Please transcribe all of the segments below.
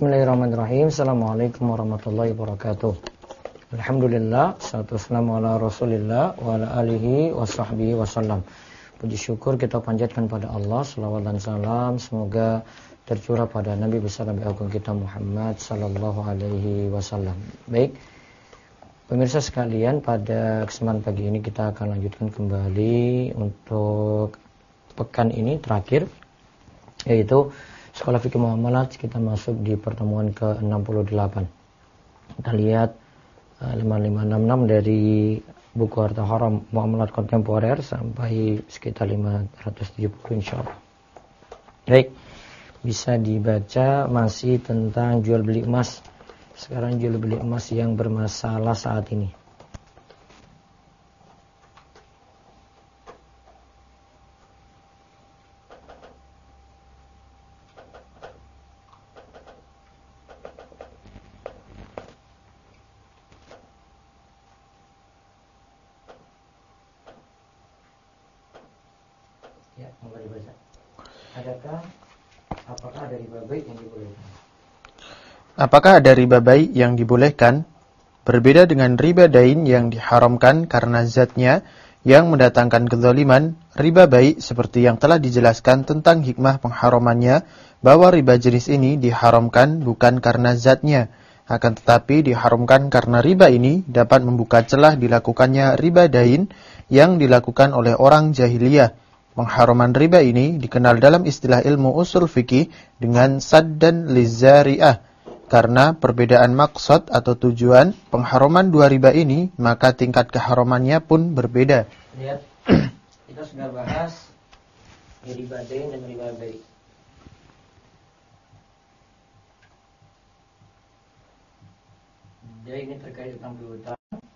Bismillahirrahmanirrahim. Assalamualaikum warahmatullahi wabarakatuh. Alhamdulillah, salatu wassalamu ala Rasulillah wa ala alihi wa sahbihi wasallam. Puji syukur kita panjatkan pada Allah, selawat dan salam semoga tercurah pada Nabi besar Nabi agung kita Muhammad sallallahu alaihi wasallam. Baik, pemirsa sekalian, pada kesempatan pagi ini kita akan lanjutkan kembali untuk pekan ini terakhir, yaitu Sekolah Fikih Muamalat. Kita masuk di pertemuan ke-68. Kita lihat 5566 dari buku Harta Haram Muamalat Kontemporer sampai sekitar 570 insyaallah. Baik, bisa dibaca masih tentang jual beli emas. Sekarang jual beli emas yang bermasalah saat ini. Ya, mulai dibaca. Apakah ada riba baik yang dibolehkan? Apakah ada riba baik yang dibolehkan? Berbeda dengan riba dain yang diharamkan karena zatnya yang mendatangkan kezaliman, riba baik seperti yang telah dijelaskan tentang hikmah pengharamannya, bahwa riba jenis ini diharamkan bukan karena zatnya, akan tetapi diharamkan karena riba ini dapat membuka celah dilakukannya riba dain yang dilakukan oleh orang jahiliyah. Pengharaman riba ini dikenal dalam istilah ilmu usul fikih dengan saddan lizari'ah. Karena perbedaan maksud atau tujuan pengharaman dua riba ini, maka tingkat keharamannya pun berbeda. Lihat, kita sudah bahas riba dain dan riba baik. Dain ini terkait dengan piutang.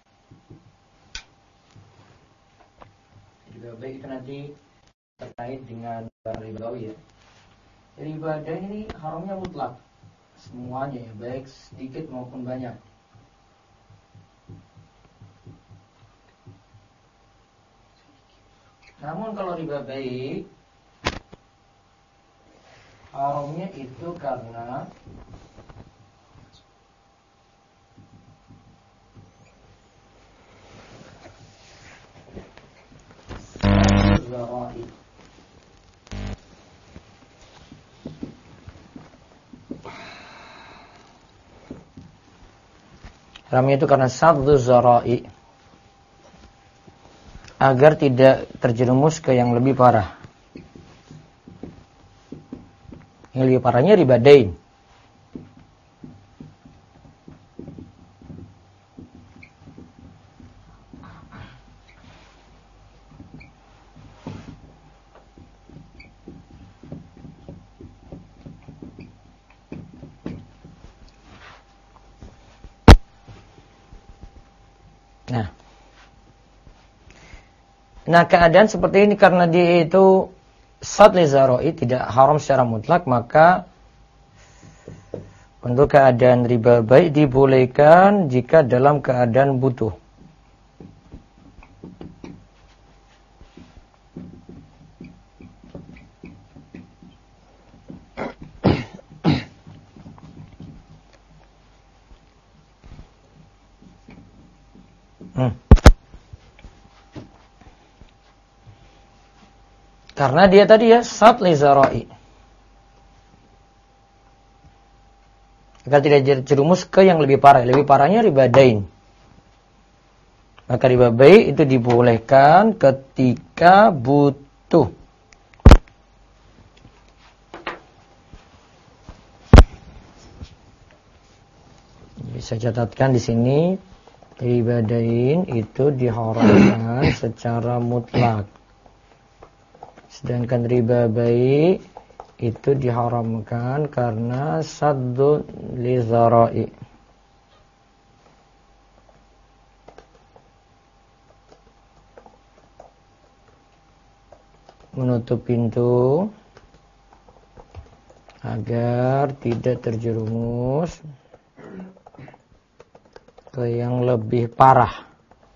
Riba baik itu nanti terkait dengan ribawi ya. Riba dain ini haramnya mutlak, semuanya ya, baik sedikit maupun banyak. Namun kalau riba baik, haramnya itu karena zarai. Haramnya itu karena saddu zarai, agar tidak terjerumus ke yang lebih parah. Yang lebih parahnya riba dain. Nah, keadaan seperti ini karena dia itu sad li zarai, tidak haram secara mutlak, maka untuk keadaan riba baik dibolehkan jika dalam keadaan butuh. Karena dia tadi ya sad li zarai, agar tidak terjerumus ke yang lebih parah. Lebih parahnya riba dain. Maka riba baik itu dibolehkan ketika butuh. Bisa catatkan di sini, riba dain itu diharamkan secara mutlak. Sedangkan riba baik itu diharamkan karena saddu li zarai. Menutup pintu agar tidak terjerumus ke yang lebih parah.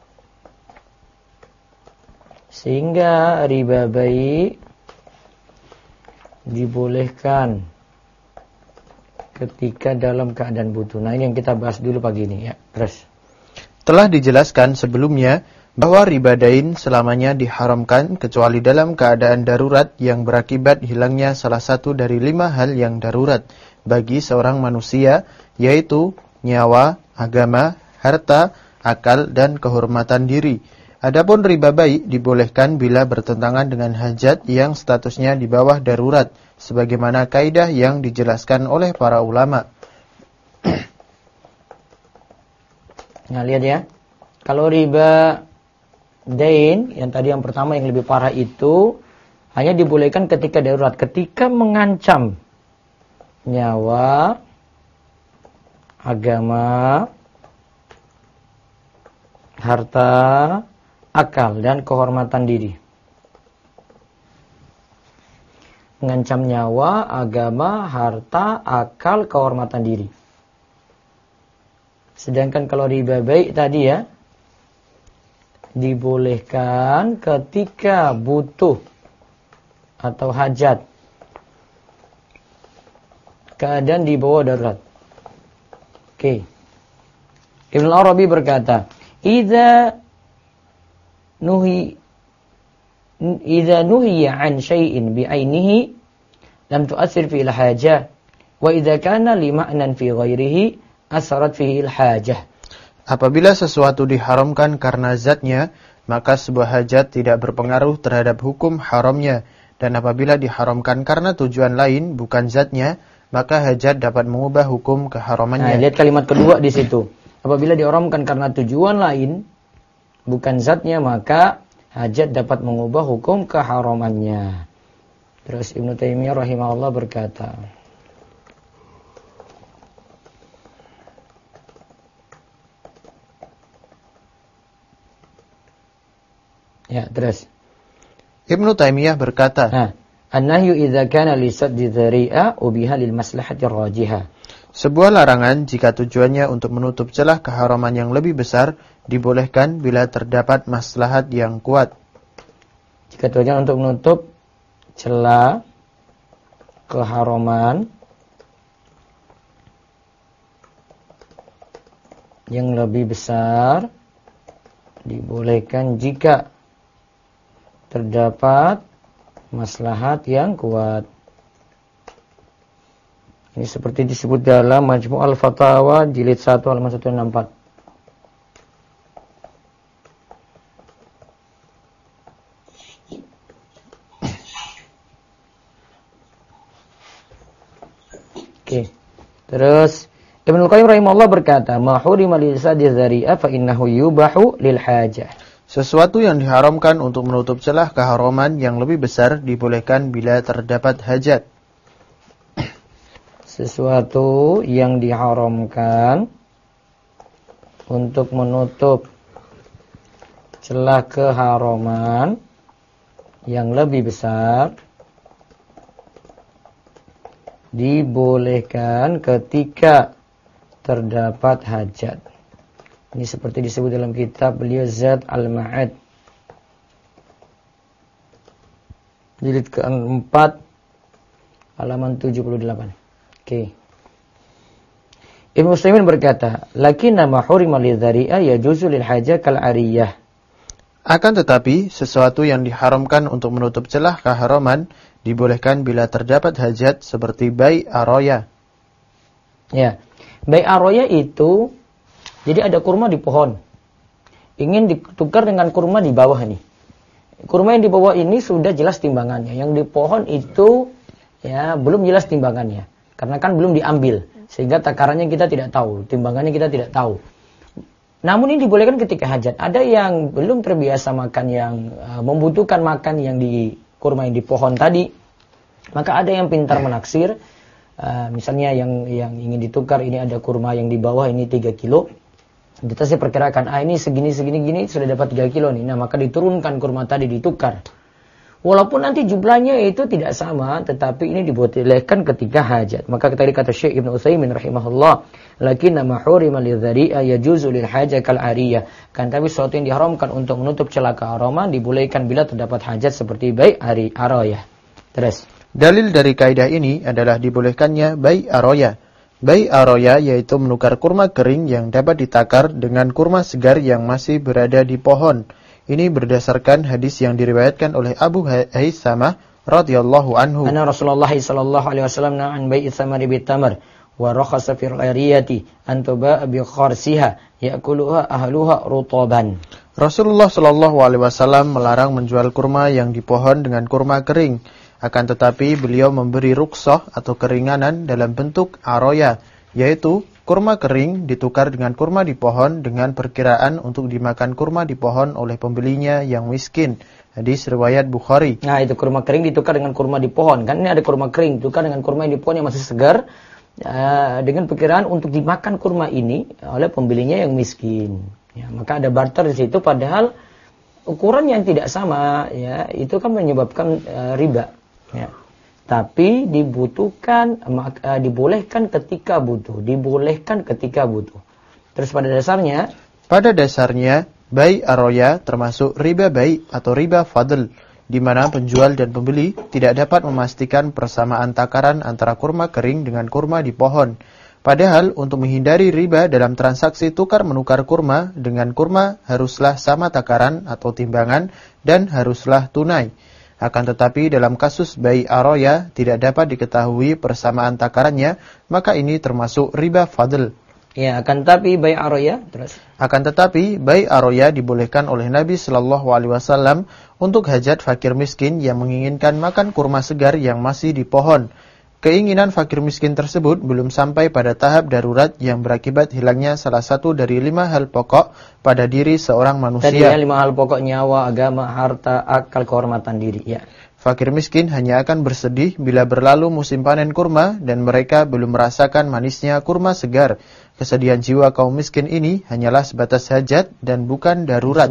Sehingga riba baik dibolehkan ketika dalam keadaan butuh. Nah, ini yang kita bahas dulu pagi ini ya. Terus. Telah dijelaskan sebelumnya bahwa riba dain selamanya diharamkan kecuali dalam keadaan darurat yang berakibat hilangnya salah satu dari 5 hal yang darurat bagi seorang manusia, yaitu nyawa, agama, harta, akal, dan kehormatan diri. Adapun riba bai dibolehkan bila bertentangan dengan hajat yang statusnya di bawah darurat, sebagaimana kaidah yang dijelaskan oleh para ulama. Nah, lihat ya. Kalau riba dain, yang tadi yang pertama yang lebih parah itu, hanya dibolehkan ketika darurat. Ketika mengancam nyawa, agama, harta, akal, dan kehormatan diri. Mengancam nyawa, agama, harta, akal, kehormatan diri. Sedangkan kalau riba bai tadi ya, dibolehkan ketika butuh atau hajat, keadaan di bawah darurat. Oke. Ibn Arabi berkata, Idza nuhiya an syai'in bi'ainihi lam tu'athir fi al-hajah wa idza kana li ma'nan fi ghairihi asarat fihi al-hajah. Apabila sesuatu diharamkan karena zatnya, maka sebuah hajat tidak berpengaruh terhadap hukum haramnya, dan apabila diharamkan karena tujuan lain bukan zatnya, maka hajat dapat mengubah hukum keharamannya. Nah, lihat kalimat kedua di situ. Apabila diharamkan karena tujuan lain bukan zatnya, maka hajat dapat mengubah hukum keharamannya. Terus Ibnu Taimiyah rahimahullah berkata, ya, terus Ibnu Taimiyah berkata, an-nahyu idza kana li saddi dzari'a ubiha lil maslahati rajihah. Sebuah larangan jika tujuannya untuk menutup celah keharaman yang lebih besar dibolehkan bila terdapat maslahat yang kuat. Jika tujuan untuk menutup celah keharaman yang lebih besar dibolehkan jika terdapat maslahat yang kuat. Ini seperti disebut dalam Majmu' al-Fatawa jilid 1 halaman 164. Oke. Terus Ibnu Qayyim rahimahullah berkata, "Ma hurima li saddi dzari'a fa innahu yubahu lil hajah." Sesuatu yang diharamkan untuk menutup celah keharaman yang lebih besar dibolehkan bila terdapat hajat. Sesuatu yang diharamkan untuk menutup celah keharaman yang lebih besar dibolehkan ketika terdapat hajat. Ini seperti disebut dalam kitab beliau Zad al-Ma'ad jilid ke-4 halaman 78. Oke. Ibnu Utsaimin berkata, "Lakinna ma hurima lidzari'a yajuzu lil hajah kal 'ariyah." Akan tetapi, sesuatu yang diharamkan untuk menutup celah keharaman dibolehkan bila terdapat hajat seperti bai' aroya. Ya. Bai' aroya itu, jadi ada kurma di pohon. Ingin ditukar dengan kurma di bawah nih. Kurma yang di bawah ini sudah jelas timbangannya. Yang di pohon itu ya belum jelas timbangannya. Karena kan belum diambil. Sehingga takarannya kita tidak tahu. Timbangannya kita tidak tahu. Namun ini dibolehkan ketika hajat. Ada yang belum terbiasa makan, yang membutuhkan makan yang di kurma yang di pohon tadi. Maka ada yang pintar menaksir. Misalnya yang ingin ditukar, ini ada kurma yang di bawah ini 3 kilo. Kita saya perkirakan, ini segini sudah dapat 3 kilo nih. Nah, maka diturunkan kurma tadi ditukar. Walaupun nanti jumlahnya itu tidak sama, tetapi ini dibolehkan ketika hajat. Maka tadi kata Syekh Ibnu Utsaimin rahimahullah, "Lakinna ma hurima lidzari'a yajuzu lil hajah kal 'ariyah." Kan tapi sesuatu yang diharamkan untuk menutup celah keharaman dibolehkan bila terdapat hajat seperti bai' aroyah. Terus, dalil dari kaidah ini adalah dibolehkannya bai' aroyah. Bai aroya yaitu menukar kurma kering yang dapat ditakar dengan kurma segar yang masih berada di pohon. Ini berdasarkan hadis yang diriwayatkan oleh Abu Haysamah radhiyallahu anhu. Anna Rasulullah sallallahu alaihi wasallam na'an bai'i thamari bitamar wa rakhasa fil ariyati an tuba'a bi kharsiha ya'kuluha ahluha rutaban. Rasulullah sallallahu alaihi wasallam melarang menjual kurma yang di pohon dengan kurma kering. Akan tetapi beliau memberi rukhsah atau keringanan dalam bentuk aroya, yaitu kurma kering ditukar dengan kurma di pohon dengan perkiraan untuk dimakan kurma di pohon oleh pembelinya yang miskin. Hadis riwayat Bukhari. Nah, itu kurma kering ditukar dengan kurma di pohon. Kan ini ada kurma kering ditukar dengan kurma yang di pohon yang masih segar, dengan perkiraan untuk dimakan kurma ini oleh pembelinya yang miskin. Ya, maka ada barter di situ, padahal ukuran yang tidak sama, ya, itu kan menyebabkan riba. Ya. Tapi dibolehkan ketika butuh, Terus pada dasarnya, bai aroya termasuk riba bai atau riba fadl, di mana penjual dan pembeli tidak dapat memastikan persamaan takaran antara kurma kering dengan kurma di pohon. Padahal untuk menghindari riba dalam transaksi tukar-menukar kurma dengan kurma haruslah sama takaran atau timbangan dan haruslah tunai. Akan tetapi dalam kasus bai aroya tidak dapat diketahui persamaan takarannya, maka ini termasuk riba fadl. Ya, akan tetapi bai aroya dibolehkan oleh Nabi sallallahu alaihi wasallam untuk hajat fakir miskin yang menginginkan makan kurma segar yang masih di pohon. Keinginan fakir miskin tersebut belum sampai pada tahap darurat yang berakibat hilangnya salah satu dari 5 hal pokok pada diri seorang manusia. Tadi 5 hal pokok: nyawa, agama, harta, akal, kehormatan diri. Ya. Fakir miskin hanya akan bersedih bila berlalu musim panen kurma dan mereka belum merasakan manisnya kurma segar. Kesedihan jiwa kaum miskin ini hanyalah sebatas hajat dan bukan darurat.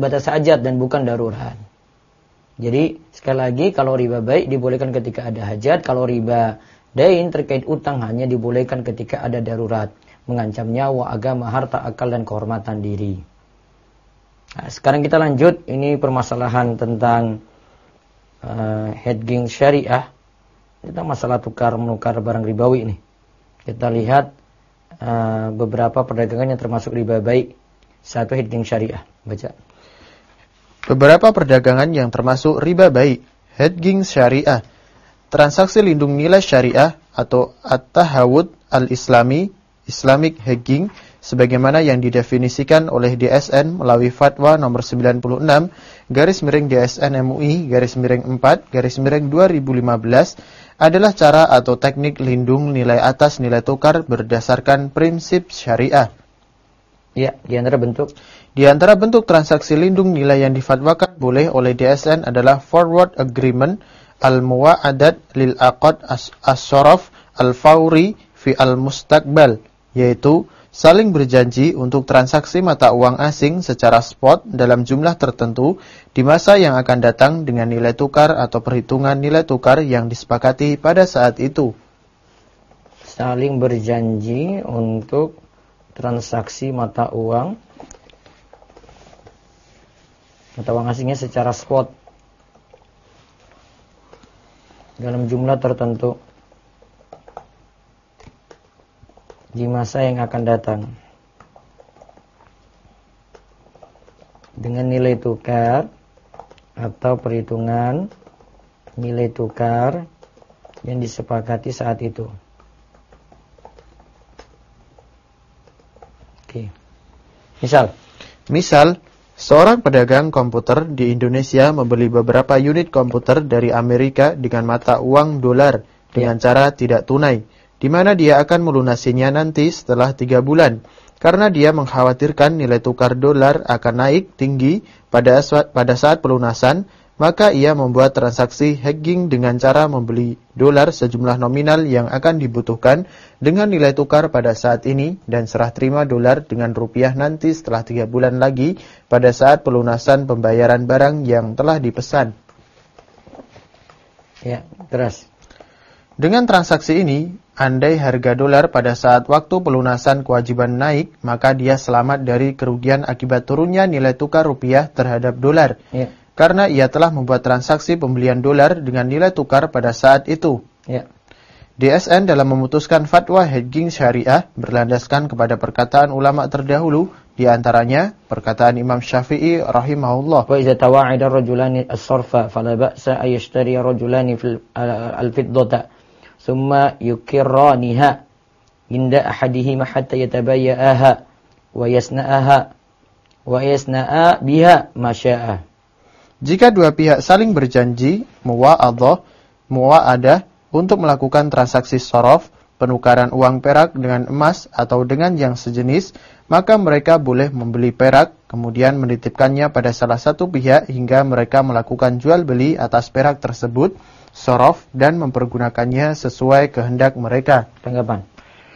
Jadi sekali lagi, kalau riba baik dibolehkan ketika ada hajat, kalau riba dain terkait utang hanya dibolehkan ketika ada darurat, mengancam nyawa, agama, harta, akal, dan kehormatan diri. Nah, sekarang kita lanjut, ini permasalahan tentang hedging syariah. Kita masalah tukar-menukar barang ribawi ini. Kita lihat beberapa perdagangan yang termasuk riba baik. 1, hedging syariah. Baca. Beberapa perdagangan yang termasuk riba baik. Hedging syariah. Transaksi lindung nilai syariah atau at-tahawud al-islami, Islamic hedging, sebagaimana yang didefinisikan oleh DSN melalui fatwa nomor 96/DSN MUI/4/2015 adalah cara atau teknik lindung nilai atas nilai tukar berdasarkan prinsip syariah. Ya, di antara bentuk transaksi lindung nilai yang difatwakan boleh oleh DSN adalah forward agreement, al-muwa'adat lil aqad as-saraf al-fawri fi al-mustaqbal, yaitu saling berjanji untuk transaksi mata uang asing secara spot dalam jumlah tertentu di masa yang akan datang dengan nilai tukar atau perhitungan nilai tukar yang disepakati pada saat itu. Saling berjanji untuk transaksi mata uang asingnya secara spot dalam jumlah tertentu di masa yang akan datang dengan nilai tukar atau perhitungan nilai tukar yang disepakati saat itu. Oke. Misal, seorang pedagang komputer di Indonesia membeli beberapa unit komputer dari Amerika dengan mata uang dolar dengan cara tidak tunai, di mana dia akan melunasinya nanti setelah 3 bulan. Karena dia mengkhawatirkan nilai tukar dolar akan naik tinggi pada saat pelunasan, maka ia membuat transaksi hedging dengan cara membeli dolar sejumlah nominal yang akan dibutuhkan dengan nilai tukar pada saat ini dan serah terima dolar dengan rupiah nanti setelah 3 bulan lagi pada saat pelunasan pembayaran barang yang telah dipesan. Ya, terus. Dengan transaksi ini, andai harga dolar pada saat waktu pelunasan kewajiban naik, maka dia selamat dari kerugian akibat turunnya nilai tukar rupiah terhadap dolar. Ya. Karena ia telah membuat transaksi pembelian dolar dengan nilai tukar pada saat itu. Ya. DSN dalam memutuskan fatwa hedging syariah berlandaskan kepada perkataan ulama terdahulu, di antaranya perkataan Imam Syafi'i rahimahullah. Wa idza tawa'ada ar-rajulani as-sarfa fala ba'sa ay yashtari ar-rajulani fil al-fiddata thumma yukirraniha inda ahadihima hatta yatabayya'aha wa yasna'a biha ma sya'a. Jika dua pihak saling berjanji muwa'adah untuk melakukan transaksi sorof, penukaran uang perak dengan emas atau dengan yang sejenis, maka mereka boleh membeli perak, kemudian menitipkannya pada salah satu pihak hingga mereka melakukan jual beli atas perak tersebut, sorof, dan mempergunakannya sesuai kehendak mereka. Tanggapan.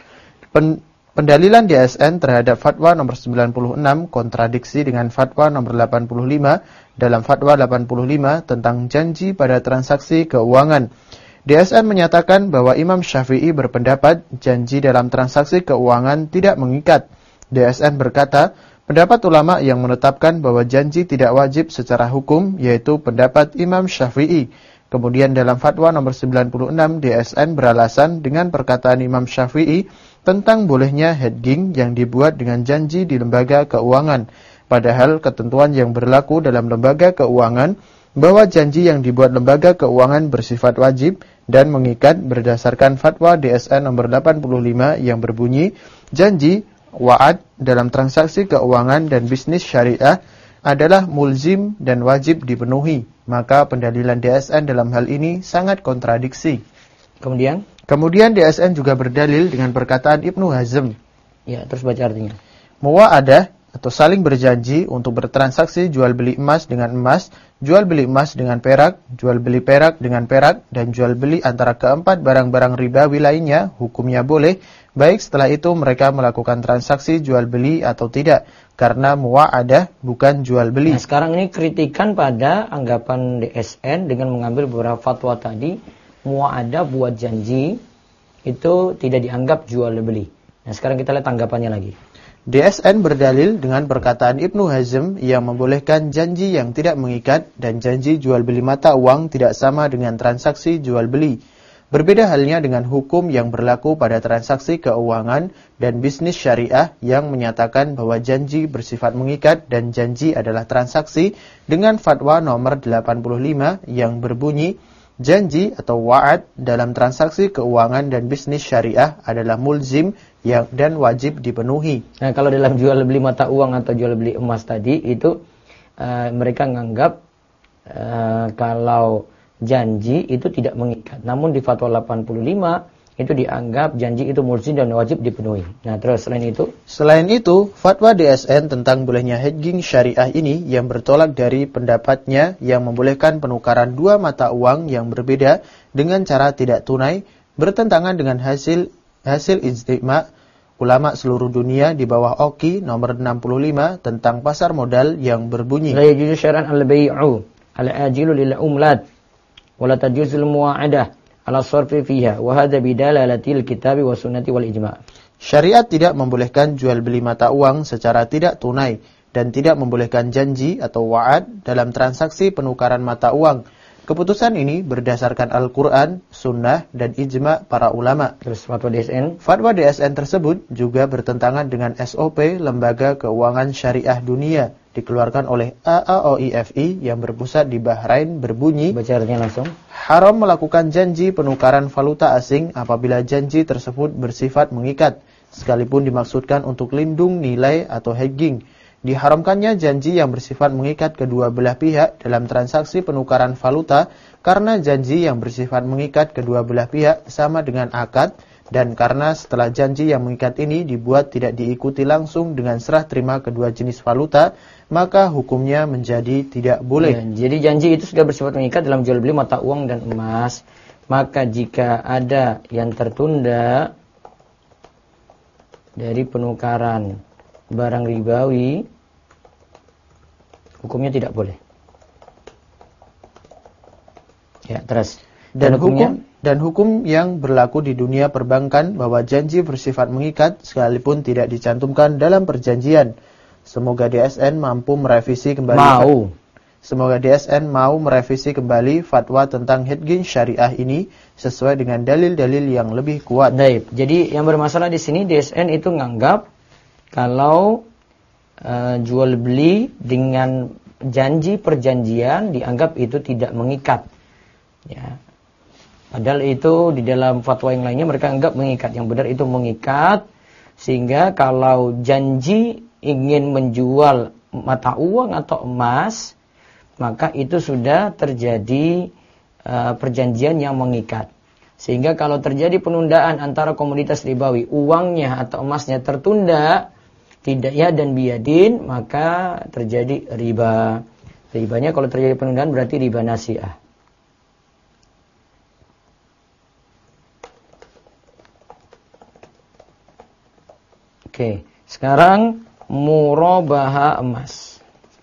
Pendalilan DSN terhadap fatwa nomor 96 kontradiksi dengan fatwa nomor 85 dalam fatwa 85 tentang janji pada transaksi keuangan. DSN menyatakan bahwa Imam Syafi'i berpendapat janji dalam transaksi keuangan tidak mengikat. DSN berkata, pendapat ulama yang menetapkan bahwa janji tidak wajib secara hukum, yaitu pendapat Imam Syafi'i. Kemudian dalam fatwa nomor 96, DSN beralasan dengan perkataan Imam Syafi'i tentang bolehnya hedging yang dibuat dengan janji di lembaga keuangan. Padahal ketentuan yang berlaku dalam lembaga keuangan bahwa janji yang dibuat lembaga keuangan bersifat wajib dan mengikat berdasarkan fatwa DSN nomor 85 yang berbunyi, janji, wa'ad dalam transaksi keuangan dan bisnis syariah adalah mulzim dan wajib dipenuhi. Maka pendalilan DSN dalam hal ini sangat kontradiksi. Kemudian DSN juga berdalil dengan perkataan Ibnu Hazm. Ya, terus baca artinya. Muwa'adah atau saling berjanji untuk bertransaksi jual beli emas dengan emas, jual beli emas dengan perak, jual beli perak dengan perak, dan jual beli antara keempat barang-barang ribawi lainnya, hukumnya boleh, baik setelah itu mereka melakukan transaksi jual beli atau tidak, karena muwa'adah bukan jual beli. Nah, sekarang ini kritikan pada anggapan DSN dengan mengambil beberapa fatwa tadi, muwa'adah buat janji itu tidak dianggap jual beli. Nah, sekarang kita lihat tanggapannya lagi. DSN berdalil dengan perkataan Ibnu Hazm yang membolehkan janji yang tidak mengikat dan janji jual beli mata uang tidak sama dengan transaksi jual beli. Berbeda halnya dengan hukum yang berlaku pada transaksi keuangan dan bisnis syariah yang menyatakan bahwa janji bersifat mengikat dan janji adalah transaksi dengan fatwa nomor 85 yang berbunyi, janji atau wa'ad dalam transaksi keuangan dan bisnis syariah adalah mulzim dan wajib dipenuhi. Nah, kalau dalam jual beli mata uang atau jual beli emas tadi itu mereka menganggap kalau janji itu tidak mengikat. Namun di fatwa 85 itu dianggap janji itu mulzim dan wajib dipenuhi. Nah, terus selain itu, fatwa DSN tentang bolehnya hedging syariah ini yang bertolak dari pendapatnya yang membolehkan penukaran dua mata uang yang berbeda dengan cara tidak tunai, bertentangan dengan hasil ijtima' ulama seluruh dunia di bawah OKI nomor 65 tentang pasar modal yang berbunyi, la yajuzu syar'an al-bai'u al-ajilu lil umlat wa la tajuzul muwa'adah ala sarfi fiha wa hadha bidalalatil kitabi wa sunnati wal ijma'. Syariat tidak membolehkan jual beli mata uang secara tidak tunai dan tidak membolehkan janji atau wa'ad dalam transaksi penukaran mata uang. Keputusan ini berdasarkan Al-Quran, Sunnah, dan Ijma' para ulama. Terus fatwa DSN? Fatwa DSN tersebut juga bertentangan dengan SOP Lembaga Keuangan Syariah Dunia, dikeluarkan oleh AAOIFI yang berpusat di Bahrain berbunyi, bacaannya langsung, haram melakukan janji penukaran valuta asing apabila janji tersebut bersifat mengikat, sekalipun dimaksudkan untuk lindung nilai atau hedging. Diharamkannya janji yang bersifat mengikat kedua belah pihak dalam transaksi penukaran valuta karena janji yang bersifat mengikat kedua belah pihak sama dengan akad dan karena setelah janji yang mengikat ini dibuat tidak diikuti langsung dengan serah terima kedua jenis valuta, maka hukumnya menjadi tidak boleh. Ya, jadi janji itu sudah bersifat mengikat dalam jual beli mata uang dan emas, maka jika ada yang tertunda dari penukaran barang ribawi, hukumnya tidak boleh. Ya, terus. Dan hukum yang berlaku di dunia perbankan bahwa janji bersifat mengikat sekalipun tidak dicantumkan dalam perjanjian. Semoga DSN mampu merevisi kembali Semoga DSN mau merevisi kembali fatwa tentang hedging syariah ini sesuai dengan dalil-dalil yang lebih kuat. Baik, jadi yang bermasalah di sini DSN itu nganggap kalau jual beli dengan janji perjanjian dianggap itu tidak mengikat. Ya. Padahal itu di dalam fatwa yang lainnya mereka anggap mengikat. Yang benar itu mengikat, sehingga kalau janji ingin menjual mata uang atau emas, maka itu sudah terjadi perjanjian yang mengikat. Sehingga kalau terjadi penundaan antara komoditas ribawi, uangnya atau emasnya tertunda, tidak ya dan biyadin, maka terjadi riba. Ribanya kalau terjadi penundaan berarti riba nasi'ah. Oke, sekarang murabaha emas.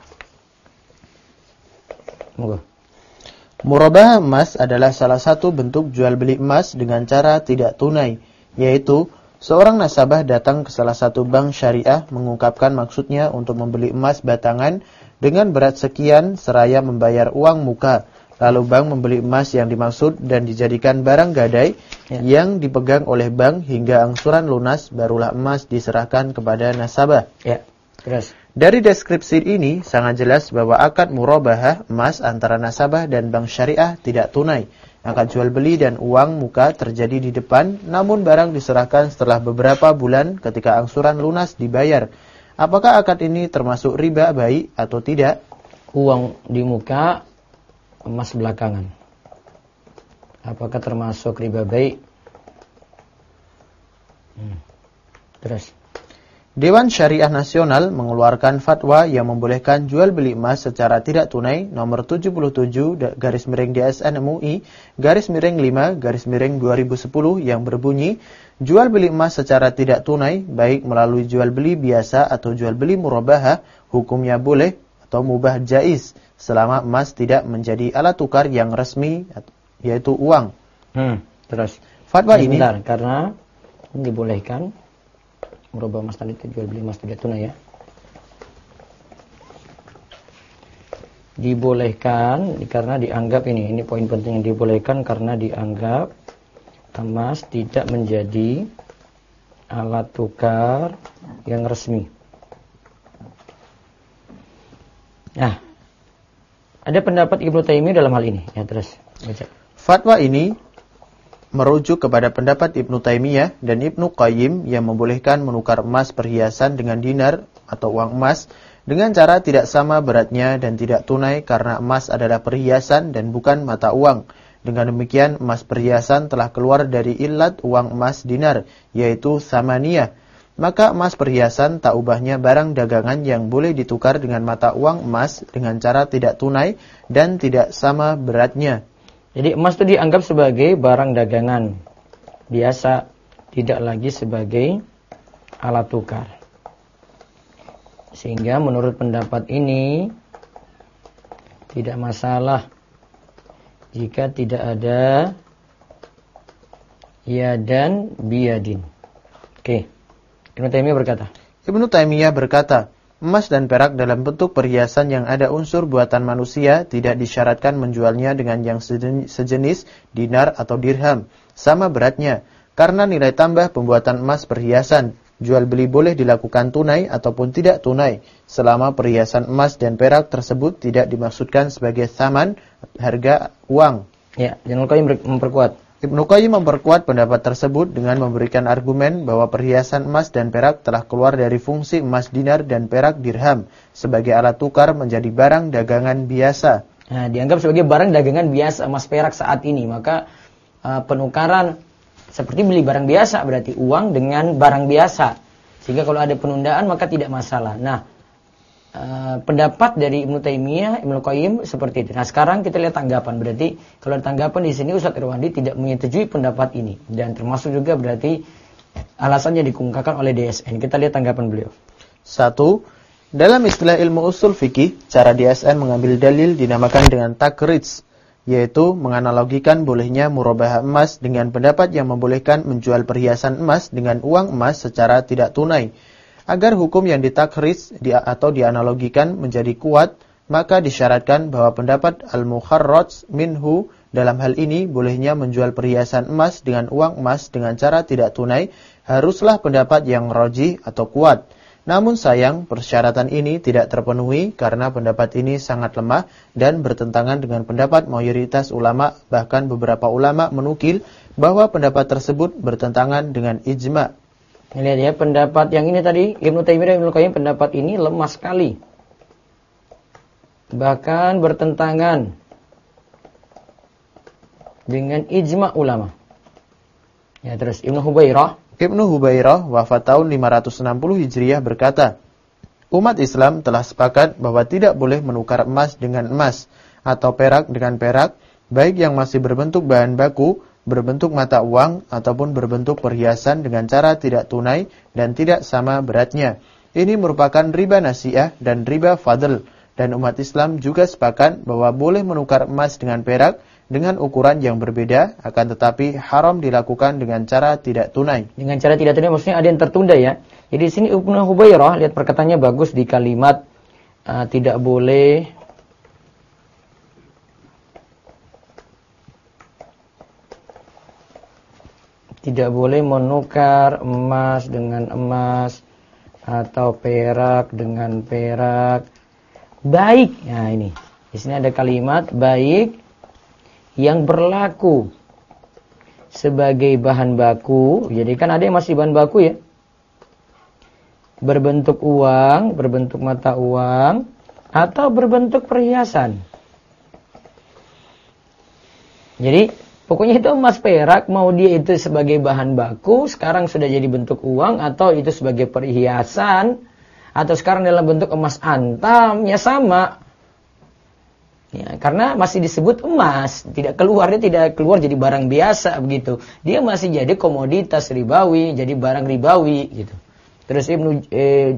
Murabaha emas adalah salah satu bentuk jual beli emas dengan cara tidak tunai, yaitu seorang nasabah datang ke salah satu bank syariah mengungkapkan maksudnya untuk membeli emas batangan dengan berat sekian seraya membayar uang muka. Lalu bank membeli emas yang dimaksud dan dijadikan barang gadai yang dipegang oleh bank hingga angsuran lunas, barulah emas diserahkan kepada nasabah. Ya, terus. Dari deskripsi ini sangat jelas bahwa akad murabahah emas antara nasabah dan bank syariah tidak tunai. Akad jual beli dan uang muka terjadi di depan, namun barang diserahkan setelah beberapa bulan ketika angsuran lunas dibayar. Apakah akad ini termasuk riba baik atau tidak? Uang di muka, emas belakangan. Apakah termasuk riba baik? Terus. Dewan Syariah Nasional mengeluarkan fatwa yang membolehkan jual beli emas secara tidak tunai nomor 77/DSN MUI /5/2010 yang berbunyi, jual beli emas secara tidak tunai baik melalui jual beli biasa atau jual beli murabahah hukumnya boleh atau mubah jaiz selama emas tidak menjadi alat tukar yang resmi yaitu uang. Terus. Fatwa ini karena dibolehkan merubah emas tadi jual beli emas tidak tunai ya. Dibolehkan karena dianggap ini poin penting, yang dibolehkan karena dianggap emas tidak menjadi alat tukar yang resmi. Nah, ada pendapat Ibnu Taimiyah dalam hal ini. Ya, terus baca. Fatwa ini merujuk kepada pendapat Ibnu Taimiyah dan Ibnu Qayyim yang membolehkan menukar emas perhiasan dengan dinar atau uang emas dengan cara tidak sama beratnya dan tidak tunai karena emas adalah perhiasan dan bukan mata uang. Dengan demikian emas perhiasan telah keluar dari illat uang emas dinar, yaitu samaniyah. Maka emas perhiasan tak ubahnya barang dagangan yang boleh ditukar dengan mata uang emas dengan cara tidak tunai dan tidak sama beratnya. Jadi emas itu dianggap sebagai barang dagangan biasa, tidak lagi sebagai alat tukar. Sehingga menurut pendapat ini tidak masalah jika tidak ada ya dan biyadin. Oke. Ibnu Taimiyah berkata, emas dan perak dalam bentuk perhiasan yang ada unsur buatan manusia tidak disyaratkan menjualnya dengan yang sejenis dinar atau dirham, sama beratnya. Karena nilai tambah pembuatan emas perhiasan, jual beli boleh dilakukan tunai ataupun tidak tunai, selama perhiasan emas dan perak tersebut tidak dimaksudkan sebagai tsaman, harga uang. Ya, Ibnu Qayyim memperkuat. Ibnu Qayyim memperkuat pendapat tersebut dengan memberikan argumen bahwa perhiasan emas dan perak telah keluar dari fungsi emas dinar dan perak dirham sebagai alat tukar menjadi barang dagangan biasa. Nah, dianggap sebagai barang dagangan biasa emas perak saat ini, maka penukaran seperti beli barang biasa, berarti uang dengan barang biasa. Sehingga kalau ada penundaan maka tidak masalah. Nah, pendapat dari Ibnu Taimiyah, Ibnu Qayyim seperti itu. Nah, sekarang kita lihat tanggapan. Berarti kalau ada tanggapan di sini Ustaz Irwandi tidak menyetujui pendapat ini, dan termasuk juga berarti alasannya dikemukakan oleh DSN. Kita lihat tanggapan beliau. 1. Dalam istilah ilmu usul fikih, cara DSN mengambil dalil dinamakan dengan takrij, yaitu menganalogikan bolehnya murabahah emas dengan pendapat yang membolehkan menjual perhiasan emas dengan uang emas secara tidak tunai. Agar hukum yang ditakrij atau dianalogikan menjadi kuat, maka disyaratkan bahwa pendapat al-mukharraj minhu dalam hal ini bolehnya menjual perhiasan emas dengan uang emas dengan cara tidak tunai haruslah pendapat yang rajih atau kuat. Namun sayang, persyaratan ini tidak terpenuhi karena pendapat ini sangat lemah dan bertentangan dengan pendapat mayoritas ulama, bahkan beberapa ulama menukil bahwa pendapat tersebut bertentangan dengan ijma'. Lihat ya, pendapat yang ini tadi, Ibnu Taimiyah dan Ibnu Qayyim, pendapat ini lemah sekali. Bahkan bertentangan dengan ijma' ulama. Ya, terus Ibnu Hubairah wafat tahun 560 Hijriah berkata, umat Islam telah sepakat bahwa tidak boleh menukar emas dengan emas atau perak dengan perak, baik yang masih berbentuk bahan baku, berbentuk mata uang, ataupun berbentuk perhiasan dengan cara tidak tunai dan tidak sama beratnya. Ini merupakan riba nasi'ah dan riba fadl, dan umat Islam juga sepakat bahwa boleh menukar emas dengan perak dengan ukuran yang berbeda, akan tetapi haram dilakukan dengan cara tidak tunai. Dengan cara tidak tunai maksudnya ada yang tertunda ya. Jadi di sini Ibnu Hubairah, lihat perkataannya bagus di kalimat tidak boleh menukar emas dengan emas atau perak dengan perak. Baik. Nah ini. Di sini ada kalimat baik yang berlaku sebagai bahan baku. Jadi kan ada yang masih bahan baku ya. Berbentuk uang, berbentuk mata uang, atau berbentuk perhiasan. Jadi pokoknya itu emas perak, mau dia itu sebagai bahan baku, sekarang sudah jadi bentuk uang, atau itu sebagai perhiasan, atau sekarang dalam bentuk emas antam, ya sama. Ya, karena masih disebut emas, dia tidak keluar jadi barang biasa begitu. Dia masih jadi komoditas ribawi, jadi barang ribawi gitu. Terus Ibnu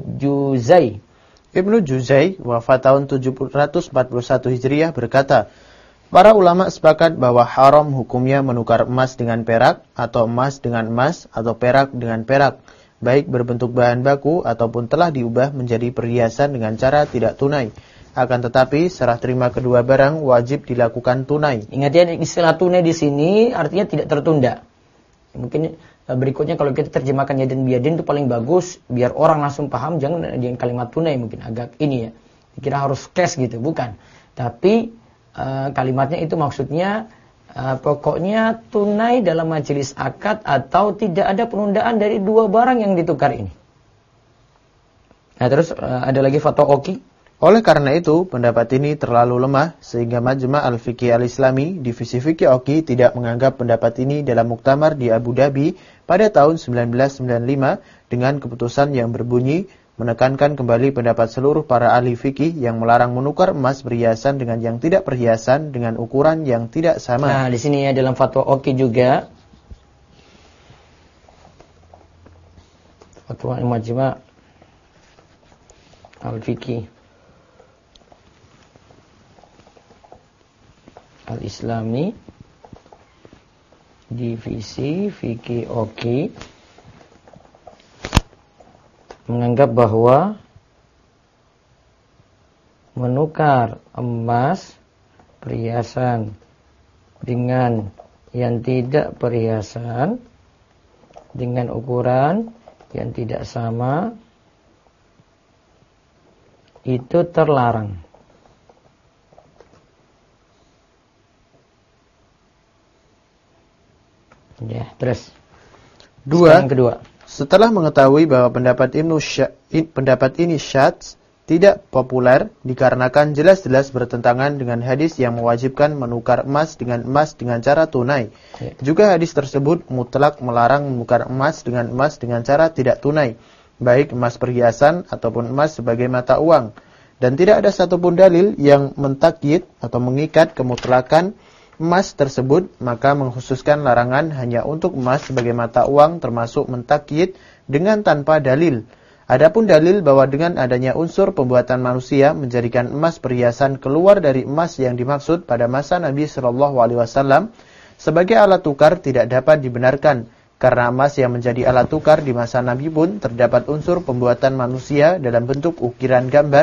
Juzai wafat tahun 741 Hijriah berkata, para ulama sepakat bahwa haram hukumnya menukar emas dengan perak atau emas dengan emas atau perak dengan perak, baik berbentuk bahan baku ataupun telah diubah menjadi perhiasan dengan cara tidak tunai. Akan tetapi serah terima kedua barang wajib dilakukan tunai. Ingat ya, istilah tunai di sini artinya tidak tertunda. Mungkin berikutnya kalau kita terjemahkan yadin biyadin itu paling bagus biar orang langsung paham, jangan dengan kalimat tunai mungkin agak ini ya. Dikira harus cash gitu, bukan. Tapi kalimatnya itu maksudnya pokoknya tunai dalam majelis akad atau tidak ada penundaan dari dua barang yang ditukar ini. Nah, terus ada lagi fatwa Oki. Oleh karena itu, pendapat ini terlalu lemah sehingga Majma' Al-Fiqih Al-Islami, Divisi Fikih Oki tidak menganggap pendapat ini dalam muktamar di Abu Dhabi pada tahun 1995 dengan keputusan yang berbunyi menekankan kembali pendapat seluruh para ahli fikih yang melarang menukar emas perhiasan dengan yang tidak perhiasan dengan ukuran yang tidak sama. Nah, di sini ya dalam fatwa Oki juga fatwa Majma' Al-Fiqih Al-Islami Divisi Fikih Oki menganggap bahwa menukar emas perhiasan dengan yang tidak perhiasan dengan ukuran yang tidak sama itu terlarang. Ya, terus. Yang kedua. Setelah mengetahui bahwa pendapat ini syadz, tidak populer dikarenakan jelas-jelas bertentangan dengan hadis yang mewajibkan menukar emas dengan cara tunai. Ya. Juga hadis tersebut mutlak melarang menukar emas dengan cara tidak tunai, baik emas perhiasan ataupun emas sebagai mata uang. Dan tidak ada satupun dalil yang mentakyid atau mengikat kemutlakan emas tersebut, maka mengkhususkan larangan hanya untuk emas sebagai mata uang termasuk mentakyid dengan tanpa dalil. Adapun dalil bahwa dengan adanya unsur pembuatan manusia menjadikan emas perhiasan keluar dari emas yang dimaksud pada masa Nabi SAW sebagai alat tukar tidak dapat dibenarkan, karena emas yang menjadi alat tukar di masa Nabi pun terdapat unsur pembuatan manusia dalam bentuk ukiran gambar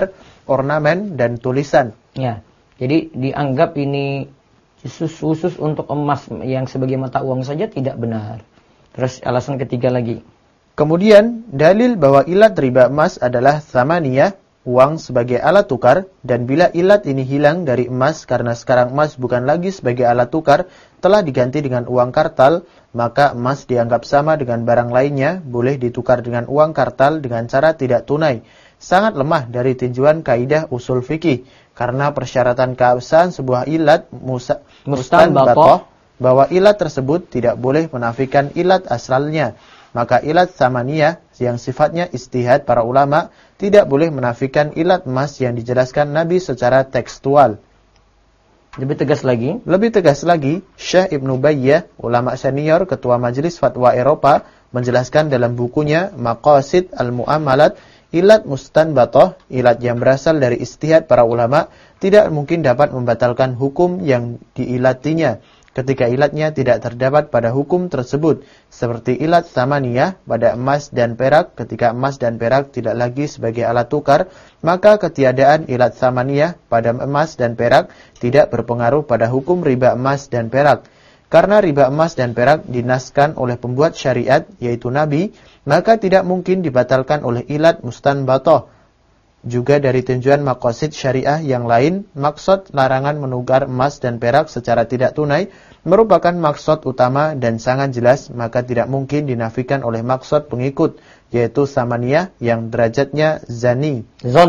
ornamen, dan tulisan. Ya, jadi dianggap ini khusus untuk emas yang sebagai mata uang saja tidak benar. Terus alasan ketiga lagi. Kemudian, dalil bahwa ilat riba emas adalah tsamaniyah, uang sebagai alat tukar, dan bila ilat ini hilang dari emas karena sekarang emas bukan lagi sebagai alat tukar, telah diganti dengan uang kartal, maka emas dianggap sama dengan barang lainnya, boleh ditukar dengan uang kartal dengan cara tidak tunai. Sangat lemah dari tinjauan kaidah usul fikih, karena persyaratan keabsahan sebuah ilat mustanbatoh, bahwa ilat tersebut tidak boleh menafikan ilat asalnya. Maka ilat tsamaniyah yang sifatnya ijtihad para ulama tidak boleh menafikan ilat emas yang dijelaskan Nabi secara tekstual. Lebih tegas lagi, Syekh Ibnu Bayyah, ulama senior ketua Majelis Fatwa Eropa, menjelaskan dalam bukunya Maqasid Al-Mu'amalat, ilat mustanbatoh, ilat yang berasal dari ijtihad para ulama, tidak mungkin dapat membatalkan hukum yang diilatinya ketika ilatnya tidak terdapat pada hukum tersebut, seperti ilat tsamaniyah pada emas dan perak. Ketika emas dan perak tidak lagi sebagai alat tukar, maka ketiadaan ilat tsamaniyah pada emas dan perak tidak berpengaruh pada hukum riba emas dan perak. Karena riba emas dan perak dinaskan oleh pembuat syariat, yaitu Nabi, maka tidak mungkin dibatalkan oleh ilat mustanbatoh. Juga dari tinjauan maqasid syariah yang lain, maksud larangan menukar emas dan perak secara tidak tunai merupakan maksud utama dan sangat jelas, maka tidak mungkin dinafikan oleh maksud pengikut, yaitu tsamaniyah yang derajatnya zonni.